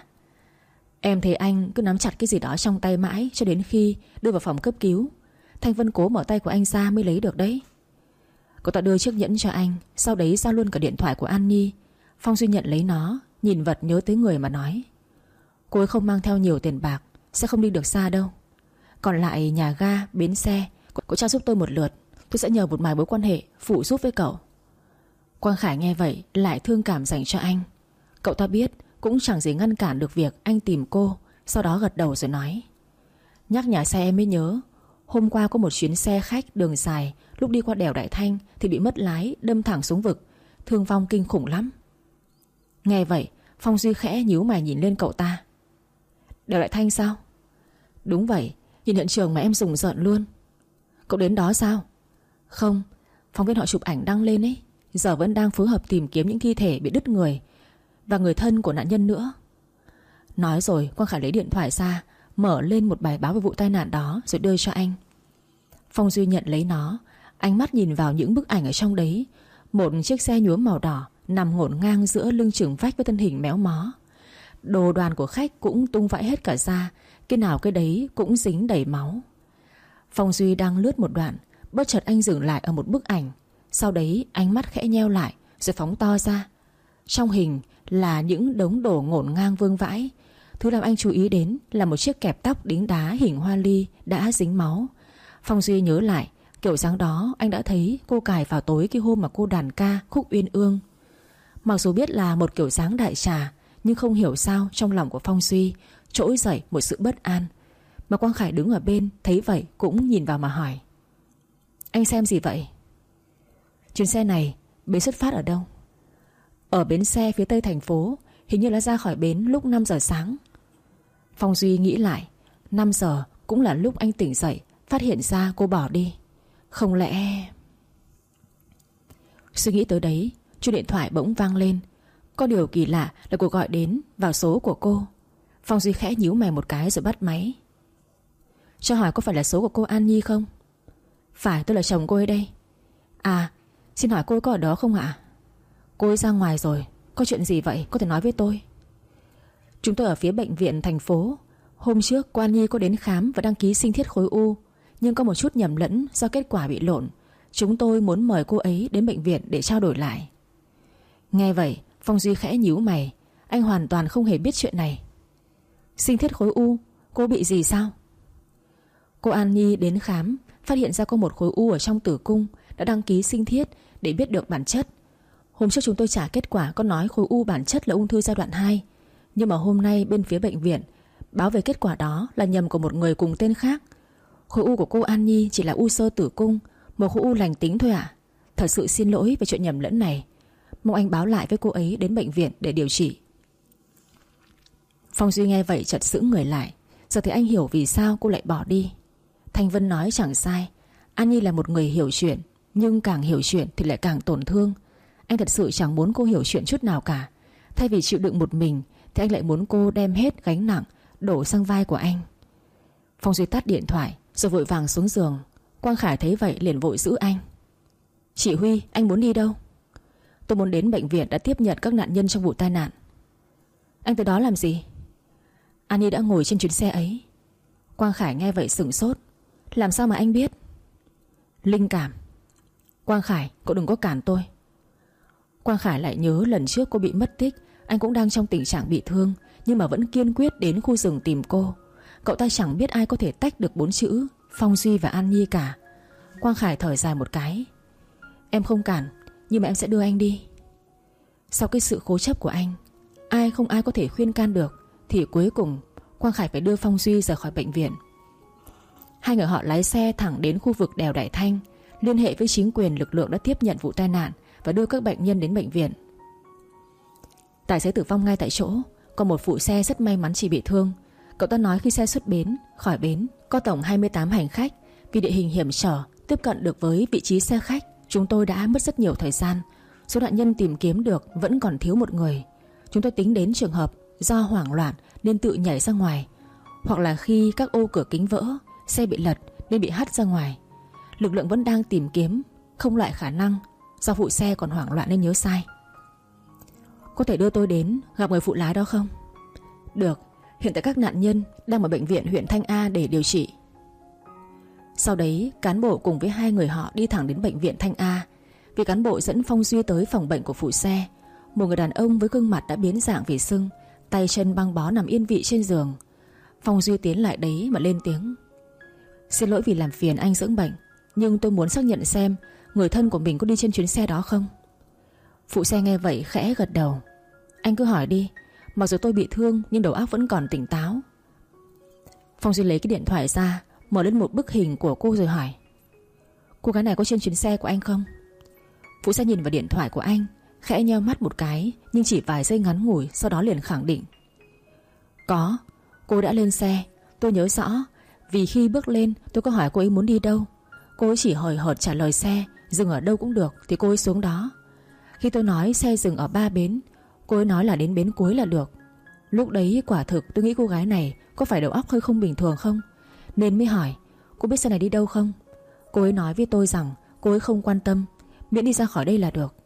Em thấy anh cứ nắm chặt cái gì đó trong tay mãi cho đến khi đưa vào phòng cấp cứu. Thanh Vân cố mở tay của anh ra mới lấy được đấy. Cậu ta đưa chiếc nhẫn cho anh, sau đấy giao luôn cả điện thoại của An Nhi. Phong Duy nhận lấy nó, nhìn vật nhớ tới người mà nói: Cô ấy không mang theo nhiều tiền bạc, sẽ không đi được xa đâu. Còn lại nhà ga, bến xe, cậu cho giúp tôi một lượt. Tôi sẽ nhờ một vài mối quan hệ phụ giúp với cậu. Quang Khải nghe vậy lại thương cảm dành cho anh. Cậu ta biết cũng chẳng gì ngăn cản được việc anh tìm cô. Sau đó gật đầu rồi nói: Nhắc nhà xe em mới nhớ, hôm qua có một chuyến xe khách đường dài, lúc đi qua đèo Đại Thanh thì bị mất lái, đâm thẳng xuống vực, thương vong kinh khủng lắm. Nghe vậy Phong Duy khẽ nhíu mày nhìn lên cậu ta. Đèo Đại Thanh sao? Đúng vậy, nhìn hiện trường mà em rùng rợn luôn. Cậu đến đó sao? Không, phóng viên họ chụp ảnh đăng lên ấy. Giờ vẫn đang phối hợp tìm kiếm những thi thể bị đứt người và người thân của nạn nhân nữa. Nói rồi Quang Khải lấy điện thoại ra, mở lên một bài báo về vụ tai nạn đó rồi đưa cho anh. Phong Duy nhận lấy nó, ánh mắt nhìn vào những bức ảnh ở trong đấy. Một chiếc xe nhuốm màu đỏ nằm ngổn ngang giữa lưng chừng vách với thân hình méo mó. Đồ đoàn của khách cũng tung vãi hết cả ra, cái nào cái đấy cũng dính đầy máu. Phong Duy đang lướt một đoạn, bất chợt anh dừng lại ở một bức ảnh. Sau đấy ánh mắt khẽ nheo lại rồi phóng to ra. Trong hình là những đống đổ ngổn ngang vương vãi. Thứ làm anh chú ý đến là một chiếc kẹp tóc đính đá hình hoa ly đã dính máu. Phong Duy nhớ lại kiểu dáng đó anh đã thấy cô cài vào tối cái hôm mà cô đàn ca khúc Uyên Ương. Mặc dù biết là một kiểu dáng đại trà, nhưng không hiểu sao trong lòng của Phong Duy trỗi dậy một sự bất an. Mà Quang Khải đứng ở bên thấy vậy cũng nhìn vào mà hỏi: Anh xem gì vậy? Chuyến xe này bến xuất phát ở đâu? Ở bến xe phía tây thành phố, hình như là ra khỏi bến lúc năm giờ sáng. Phong Duy nghĩ lại, năm giờ cũng là lúc anh tỉnh dậy, phát hiện ra cô bỏ đi. Không lẽ... Suy nghĩ tới đấy, chuông điện thoại bỗng vang lên. Có điều kỳ lạ là cuộc gọi đến vào số của cô. Phong Duy khẽ nhíu mày một cái rồi bắt máy. Cho hỏi có phải là số của cô An Nhi không? Phải, tôi là chồng cô ấy đây. À, xin hỏi cô có ở đó không ạ? Cô ấy ra ngoài rồi. Có chuyện gì vậy? Có thể nói với tôi. Chúng tôi ở phía bệnh viện thành phố. Hôm trước cô An Nhi có đến khám và đăng ký sinh thiết khối u, nhưng có một chút nhầm lẫn do kết quả bị lộn. Chúng tôi muốn mời cô ấy đến bệnh viện để trao đổi lại. Nghe vậy Phong Duy khẽ nhíu mày. Anh hoàn toàn không hề biết chuyện này. Sinh thiết khối u? Cô bị gì sao? Cô An Nhi đến khám, phát hiện ra có một khối u ở trong tử cung, đã đăng ký sinh thiết để biết được bản chất. Hôm trước chúng tôi trả kết quả có nói khối u bản chất là ung thư giai đoạn hai. Nhưng mà hôm nay bên phía bệnh viện báo về kết quả đó là nhầm của một người cùng tên khác. Khối u của cô An Nhi chỉ là u xơ tử cung, một khối u lành tính thôi ạ. Thật sự xin lỗi về chuyện nhầm lẫn này. Mong anh báo lại với cô ấy đến bệnh viện để điều trị. Phong Duy nghe vậy chợt sững người lại. Giờ thì anh hiểu vì sao cô lại bỏ đi. Thanh Vân nói chẳng sai. An Nhi là một người hiểu chuyện, nhưng càng hiểu chuyện thì lại càng tổn thương. Anh thật sự chẳng muốn cô hiểu chuyện chút nào cả. Thay vì chịu đựng một mình thì anh lại muốn cô đem hết gánh nặng đổ sang vai của anh. Phong Duy tắt điện thoại rồi vội vàng xuống giường. Quang Khải thấy vậy liền vội giữ anh. Chị Huy, anh muốn đi đâu? Tôi muốn đến bệnh viện đã tiếp nhận các nạn nhân trong vụ tai nạn. Anh tới đó làm gì? An Nhi đã ngồi trên chuyến xe ấy. Quang Khải nghe vậy sửng sốt. Làm sao mà anh biết? Linh cảm. Quang Khải, cậu đừng có cản tôi. Quang Khải lại nhớ lần trước cô bị mất tích, anh cũng đang trong tình trạng bị thương, nhưng mà vẫn kiên quyết đến khu rừng tìm cô. Cậu ta chẳng biết ai có thể tách được bốn chữ Phong Duy và An Nhi cả. Quang Khải thở dài một cái. Em không cản, nhưng mà em sẽ đưa anh đi. Sau cái sự cố chấp của anh, ai không ai có thể khuyên can được, thì cuối cùng Quang Khải phải đưa Phong Duy rời khỏi bệnh viện. Hai người họ lái xe thẳng đến khu vực đèo Đại Thanh, liên hệ với chính quyền lực lượng đã tiếp nhận vụ tai nạn và đưa các bệnh nhân đến bệnh viện. Tài xế tử vong ngay tại chỗ, còn một phụ xe rất may mắn chỉ bị thương. Cậu ta nói khi xe xuất bến, khỏi bến có tổng hai mươi tám hành khách. Vì địa hình hiểm trở, tiếp cận được với vị trí xe khách, chúng tôi đã mất rất nhiều thời gian. Số nạn nhân tìm kiếm được vẫn còn thiếu một người. Chúng tôi tính đến trường hợp do hoảng loạn nên tự nhảy ra ngoài, hoặc là khi các ô cửa kính vỡ, xe bị lật nên bị hất ra ngoài. Lực lượng vẫn đang tìm kiếm, không loại khả năng do phụ xe còn hoảng loạn nên nhớ sai. Có thể đưa tôi đến gặp người phụ lái đó không? Được, hiện tại các nạn nhân đang ở bệnh viện huyện Thanh A để điều trị. Sau đấy cán bộ cùng với hai người họ đi thẳng đến bệnh viện Thanh A. Vì cán bộ dẫn Phong Duy tới phòng bệnh của phụ xe, một người đàn ông với gương mặt đã biến dạng vì sưng, tay chân băng bó nằm yên vị trên giường. Phong Duy tiến lại đấy mà lên tiếng: Xin lỗi vì làm phiền anh dưỡng bệnh, nhưng tôi muốn xác nhận xem người thân của mình có đi trên chuyến xe đó không. Phụ xe nghe vậy khẽ gật đầu: Anh cứ hỏi đi, mặc dù tôi bị thương nhưng đầu óc vẫn còn tỉnh táo. Phong Duy lấy cái điện thoại ra, mở lên một bức hình của cô rồi hỏi: Cô gái này có trên chuyến xe của anh không? Phụ xe nhìn vào điện thoại của anh, khẽ nheo mắt một cái, nhưng chỉ vài giây ngắn ngủi, sau đó liền khẳng định: Có, cô đã lên xe. Tôi nhớ rõ, vì khi bước lên tôi có hỏi cô ấy muốn đi đâu. Cô ấy chỉ hời hợt trả lời xe dừng ở đâu cũng được thì cô ấy xuống đó. Khi tôi nói xe dừng ở ba bến, cô ấy nói là đến bến cuối là được. Lúc đấy quả thực tôi nghĩ cô gái này có phải đầu óc hơi không bình thường không, nên mới hỏi: Cô biết xe này đi đâu không? Cô ấy nói với tôi rằng cô ấy không quan tâm, miễn đi ra khỏi đây là được.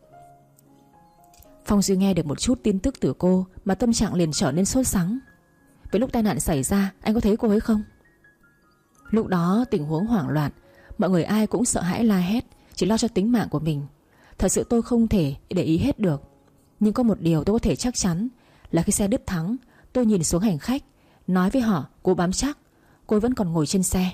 Phong Duy nghe được một chút tin tức từ cô mà tâm trạng liền trở nên sốt sắng. Với lúc tai nạn xảy ra, anh có thấy cô ấy không? Lúc đó tình huống hoảng loạn, mọi người ai cũng sợ hãi la hét, chỉ lo cho tính mạng của mình. Thật sự tôi không thể để ý hết được. Nhưng có một điều tôi có thể chắc chắn là khi xe đứt thắng, tôi nhìn xuống hành khách, nói với họ cố bám chắc, cô ấy vẫn còn ngồi trên xe.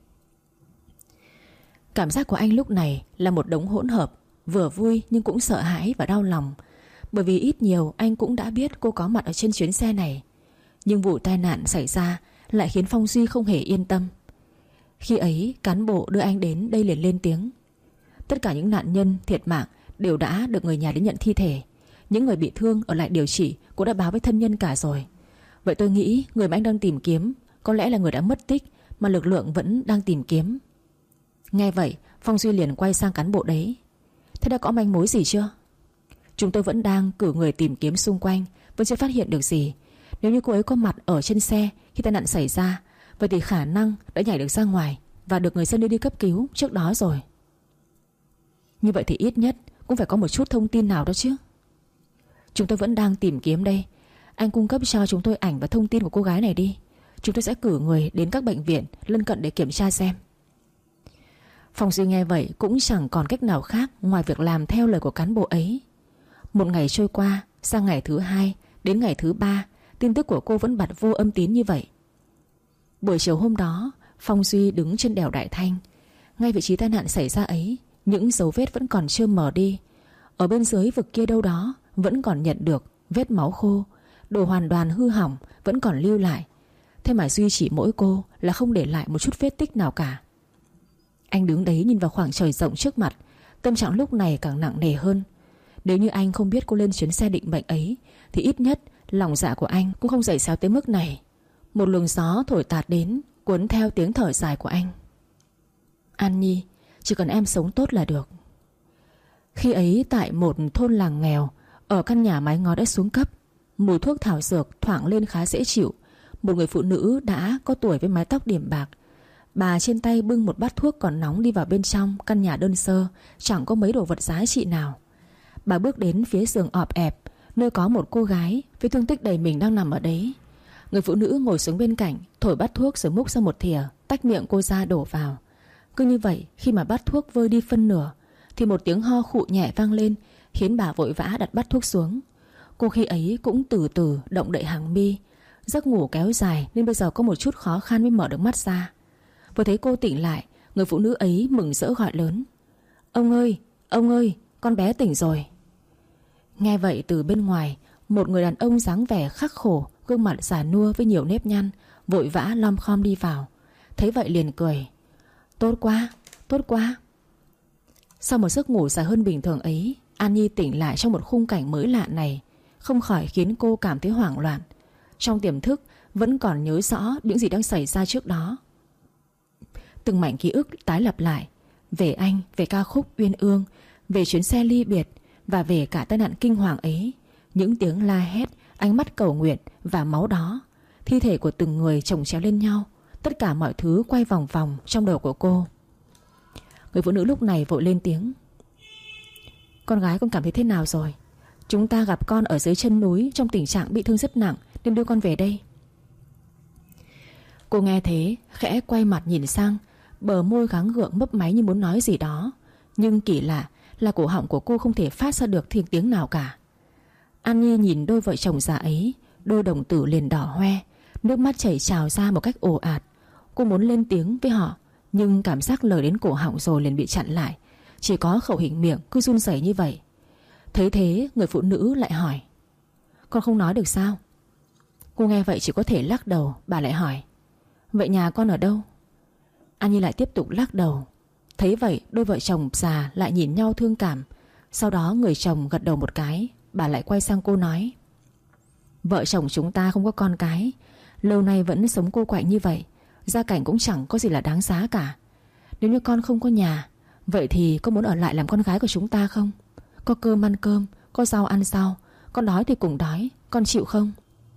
Cảm giác của anh lúc này là một đống hỗn hợp, vừa vui nhưng cũng sợ hãi và đau lòng. Bởi vì ít nhiều anh cũng đã biết cô có mặt ở trên chuyến xe này. Nhưng vụ tai nạn xảy ra lại khiến Phong Duy không hề yên tâm. Khi ấy cán bộ đưa anh đến đây liền lên tiếng: Tất cả những nạn nhân thiệt mạng đều đã được người nhà đến nhận thi thể. Những người bị thương ở lại điều trị cũng đã báo với thân nhân cả rồi. Vậy tôi nghĩ người mà anh đang tìm kiếm có lẽ là người đã mất tích mà lực lượng vẫn đang tìm kiếm. Nghe vậy Phong Duy liền quay sang cán bộ đấy: Thế đã có manh mối gì chưa? Chúng tôi vẫn đang cử người tìm kiếm xung quanh, vẫn chưa phát hiện được gì. Nếu như cô ấy có mặt ở trên xe khi tai nạn xảy ra, vậy thì khả năng đã nhảy được ra ngoài và được người dân đưa đi cấp cứu trước đó rồi. Như vậy thì ít nhất cũng phải có một chút thông tin nào đó chứ. Chúng tôi vẫn đang tìm kiếm đây. Anh cung cấp cho chúng tôi ảnh và thông tin của cô gái này đi. Chúng tôi sẽ cử người đến các bệnh viện lân cận để kiểm tra xem. Phong Duy nghe vậy cũng chẳng còn cách nào khác ngoài việc làm theo lời của cán bộ ấy. Một ngày trôi qua, sang ngày thứ hai, đến ngày thứ ba, tin tức của cô vẫn bật vô âm tín như vậy. Buổi chiều hôm đó, Phong Duy đứng trên đèo Đại Thanh. Ngay vị trí tai nạn xảy ra ấy, những dấu vết vẫn còn chưa mờ đi. Ở bên dưới vực kia đâu đó vẫn còn nhận được vết máu khô, đồ hoàn toàn hư hỏng vẫn còn lưu lại. Thế mà Duy chỉ mỗi cô là không để lại một chút vết tích nào cả. Anh đứng đấy nhìn vào khoảng trời rộng trước mặt, tâm trạng lúc này càng nặng nề hơn. Nếu như anh không biết cô lên chuyến xe định mệnh ấy thì ít nhất lòng dạ của anh cũng không dày xéo tới mức này. Một luồng gió thổi tạt đến, cuốn theo tiếng thở dài của anh: An Nhi, chỉ cần em sống tốt là được. Khi ấy tại một thôn làng nghèo, ở căn nhà mái ngói đã xuống cấp, mùi thuốc thảo dược thoảng lên khá dễ chịu. Một người phụ nữ đã có tuổi với mái tóc điểm bạc, bà trên tay bưng một bát thuốc còn nóng đi vào bên trong căn nhà đơn sơ, chẳng có mấy đồ vật giá trị nào. Bà bước đến phía giường ọp ẹp, nơi có một cô gái với thương tích đầy mình đang nằm ở đấy. Người phụ nữ ngồi xuống bên cạnh, thổi bát thuốc rồi múc ra một thìa, tách miệng cô ra đổ vào. Cứ như vậy, khi mà bát thuốc vơi đi phân nửa thì một tiếng ho khụ nhẹ vang lên, khiến bà vội vã đặt bát thuốc xuống. Cô khi ấy cũng từ từ động đậy hàng mi. Giấc ngủ kéo dài nên bây giờ có một chút khó khăn mới mở được mắt ra. Vừa thấy cô tỉnh lại, người phụ nữ ấy mừng rỡ gọi lớn: Ông ơi, ông ơi, con bé tỉnh rồi. Nghe vậy từ bên ngoài, một người đàn ông dáng vẻ khắc khổ, gương mặt già nua với nhiều nếp nhăn, vội vã lom khom đi vào. Thấy vậy liền cười: Tốt quá, tốt quá. Sau một giấc ngủ dài hơn bình thường ấy, An Nhi tỉnh lại trong một khung cảnh mới lạ này, không khỏi khiến cô cảm thấy hoảng loạn. Trong tiềm thức vẫn còn nhớ rõ những gì đang xảy ra trước đó. Từng mảnh ký ức tái lặp lại, về anh, về ca khúc uyên ương, về chuyến xe ly biệt, và về cả tai nạn kinh hoàng ấy. Những tiếng la hét, ánh mắt cầu nguyện và máu đó, thi thể của từng người chồng chéo lên nhau. Tất cả mọi thứ quay vòng vòng trong đầu của cô. Người phụ nữ lúc này vội lên tiếng: Con gái con cảm thấy thế nào rồi? Chúng ta gặp con ở dưới chân núi trong tình trạng bị thương rất nặng, nên đưa con về đây. Cô nghe thế khẽ quay mặt nhìn sang, bờ môi gắng gượng mấp máy như muốn nói gì đó. Nhưng kỳ lạ là cổ họng của cô không thể phát ra được thiên tiếng nào cả. An Nhi nhìn đôi vợ chồng già ấy, đôi đồng tử liền đỏ hoe, nước mắt chảy trào ra một cách ồ ạt. Cô muốn lên tiếng với họ, nhưng cảm giác lời đến cổ họng rồi liền bị chặn lại. Chỉ có khẩu hình miệng cứ run rẩy như vậy. Thấy thế, người phụ nữ lại hỏi: Con không nói được sao? Cô nghe vậy chỉ có thể lắc đầu. Bà lại hỏi: Vậy nhà con ở đâu? An Nhi lại tiếp tục lắc đầu. Thấy vậy, đôi vợ chồng già lại nhìn nhau thương cảm. Sau đó người chồng gật đầu một cái. Bà lại quay sang cô nói: Vợ chồng chúng ta không có con cái, lâu nay vẫn sống cô quạnh như vậy, gia cảnh cũng chẳng có gì là đáng giá cả. Nếu như con không có nhà, vậy thì con muốn ở lại làm con gái của chúng ta không? Có cơm ăn cơm, có rau ăn rau, con đói thì cùng đói, con chịu không?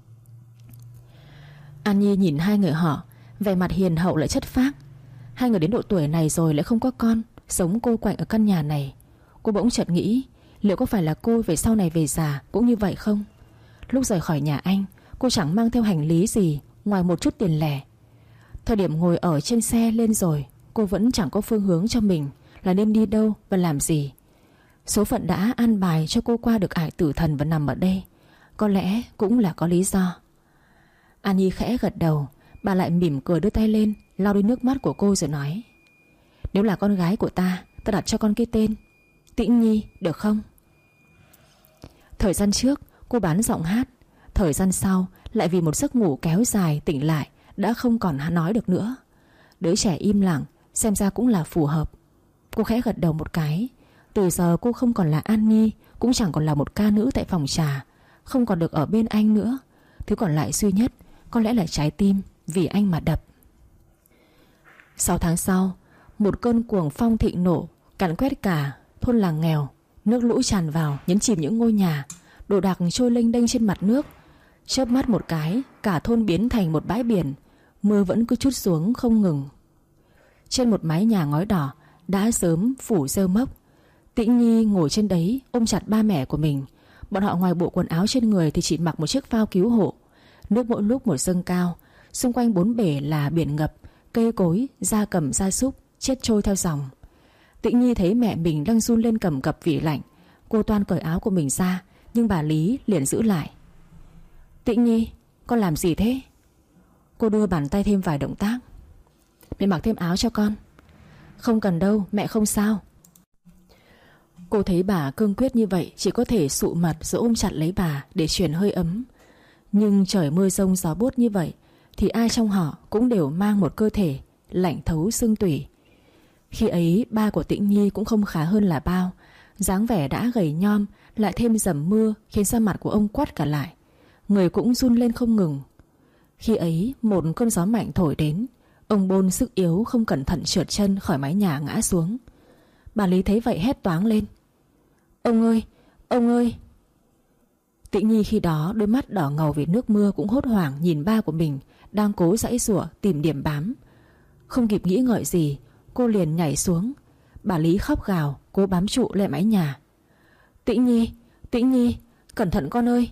An Nhi nhìn hai người họ, vẻ mặt hiền hậu lại chất phác. Hai người đến độ tuổi này rồi lại không có con, sống cô quạnh ở căn nhà này. Cô bỗng chợt nghĩ, liệu có phải là cô về sau này về già cũng như vậy không? Lúc rời khỏi nhà anh, cô chẳng mang theo hành lý gì ngoài một chút tiền lẻ. Thời điểm ngồi ở trên xe lên rồi, cô vẫn chẳng có phương hướng cho mình là nên đi đâu và làm gì. Số phận đã an bài cho cô qua được ải tử thần và nằm ở đây. Có lẽ cũng là có lý do. An Nhi khẽ gật đầu. Bà lại mỉm cười đưa tay lên lau đi nước mắt của cô rồi nói: Nếu là con gái của ta, ta đặt cho con cái tên Tĩnh Nhi được không? Thời gian trước cô bán giọng hát, thời gian sau lại vì một giấc ngủ kéo dài tỉnh lại đã không còn nói được nữa. Đứa trẻ im lặng xem ra cũng là phù hợp. Cô khẽ gật đầu một cái. Từ giờ cô không còn là An Nhi, cũng chẳng còn là một ca nữ tại phòng trà, không còn được ở bên anh nữa. Thứ còn lại duy nhất có lẽ là trái tim vì anh mà đập. Sáu tháng sau, một cơn cuồng phong thịnh nộ càn quét cả thôn làng nghèo. Nước lũ tràn vào nhấn chìm những ngôi nhà, đồ đạc trôi lênh đênh trên mặt nước. Chớp mắt một cái, cả thôn biến thành một bãi biển. Mưa vẫn cứ trút xuống không ngừng. Trên một mái nhà ngói đỏ đã sớm phủ rêu mốc, Tĩnh Nhi ngồi trên đấy ôm chặt ba mẹ của mình. Bọn họ ngoài bộ quần áo trên người thì chỉ mặc một chiếc phao cứu hộ. Nước mỗi lúc một dâng cao, xung quanh bốn bể là biển ngập, cây cối, gia cầm gia súc chết trôi theo dòng. Tĩnh Nhi thấy mẹ mình đang run lên cầm cập vì lạnh. Cô toan cởi áo của mình ra, nhưng bà Lý liền giữ lại. Tĩnh Nhi, con làm gì thế? Cô đưa bàn tay thêm vài động tác. Mẹ mặc thêm áo cho con. Không cần đâu, mẹ không sao. Cô thấy bà cương quyết như vậy, chỉ có thể sụ mặt rồi ôm chặt lấy bà để truyền hơi ấm. Nhưng trời mưa rông gió buốt như vậy thì ai trong họ cũng đều mang một cơ thể lạnh thấu xương tủy. Khi ấy ba của Tĩnh Nhi cũng không khá hơn là bao. Dáng vẻ đã gầy nhom, lại thêm dầm mưa khiến da mặt của ông quắt cả lại. Người cũng run lên không ngừng. Khi ấy một cơn gió mạnh thổi đến, ông Bôn sức yếu không cẩn thận trượt chân khỏi mái nhà ngã xuống. Bà Lý thấy vậy hét toáng lên: Ông ơi, ông ơi! Tĩnh Nhi khi đó đôi mắt đỏ ngầu vì nước mưa cũng hốt hoảng nhìn ba của mình đang cố giãy giụa tìm điểm bám. Không kịp nghĩ ngợi gì, cô liền nhảy xuống. Bà Lý khóc gào cố bám trụ lại mái nhà. Tĩnh Nhi, Tĩnh Nhi, cẩn thận con ơi!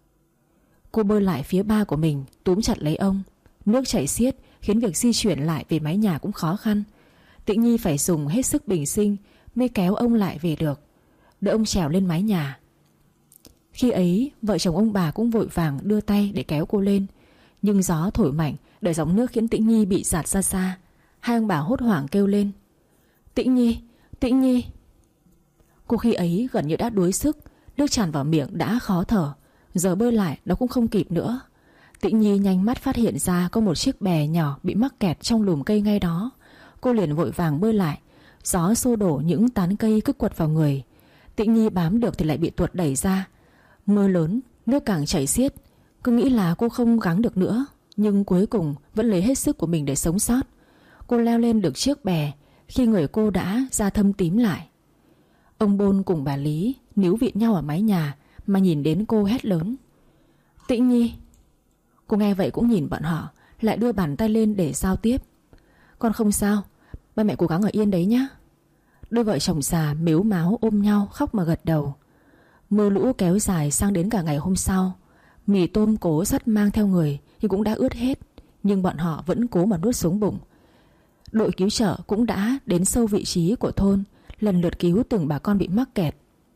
Cô bơi lại phía ba của mình, túm chặt lấy ông. Nước chảy xiết khiến việc di chuyển lại về mái nhà cũng khó khăn. Tĩnh Nhi phải dùng hết sức bình sinh mới kéo ông lại về được, đỡ ông trèo lên mái nhà. Khi ấy vợ chồng ông bà cũng vội vàng đưa tay để kéo cô lên, nhưng gió thổi mạnh đẩy dòng nước khiến Tĩnh Nhi bị dạt ra xa. Hai ông bà hốt hoảng kêu lên: Tĩnh Nhi, Tĩnh Nhi! Cô khi ấy gần như đã đuối sức, nước tràn vào miệng đã khó thở, giờ bơi lại nó cũng không kịp nữa. Tĩnh Nhi nhanh mắt phát hiện ra có một chiếc bè nhỏ bị mắc kẹt trong lùm cây ngay đó. Cô liền vội vàng bơi lại. Gió xô đổ những tán cây cứ quật vào người. Tĩnh Nhi bám được thì lại bị tuột đẩy ra. Mưa lớn, nước càng chảy xiết. Cứ nghĩ là cô không gắng được nữa, nhưng cuối cùng vẫn lấy hết sức của mình để sống sót. Cô leo lên được chiếc bè khi người cô đã da thâm tím lại. Ông Bôn cùng bà Lý níu vịn nhau ở mái nhà mà nhìn đến cô hét lớn: Tĩnh Nhi! Cô nghe vậy cũng nhìn bọn họ, lại đưa bàn tay lên để giao tiếp. Con không sao, ba mẹ cố gắng ở yên đấy nhá. Đôi vợ chồng già mếu máo ôm nhau khóc mà gật đầu. Mưa lũ kéo dài sang đến cả ngày hôm sau. Mì tôm cố sắt mang theo người nhưng cũng đã ướt hết, nhưng bọn họ vẫn cố mà nuốt xuống bụng. Đội cứu trợ cũng đã đến sâu vị trí của thôn, lần lượt cứu từng bà con bị mắc kẹt.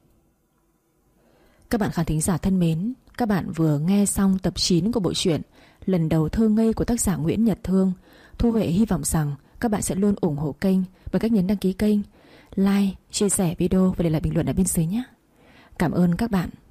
Các bạn khán thính giả thân mến, các bạn vừa nghe xong tập chín của bộ truyện Lần Đầu Thơ Ngây của tác giả Nguyễn Nhật Thương. Thu Huệ hy vọng rằng các bạn sẽ luôn ủng hộ kênh bằng cách nhấn đăng ký kênh, like, chia sẻ video và để lại bình luận ở bên dưới nhé. Cảm ơn các bạn.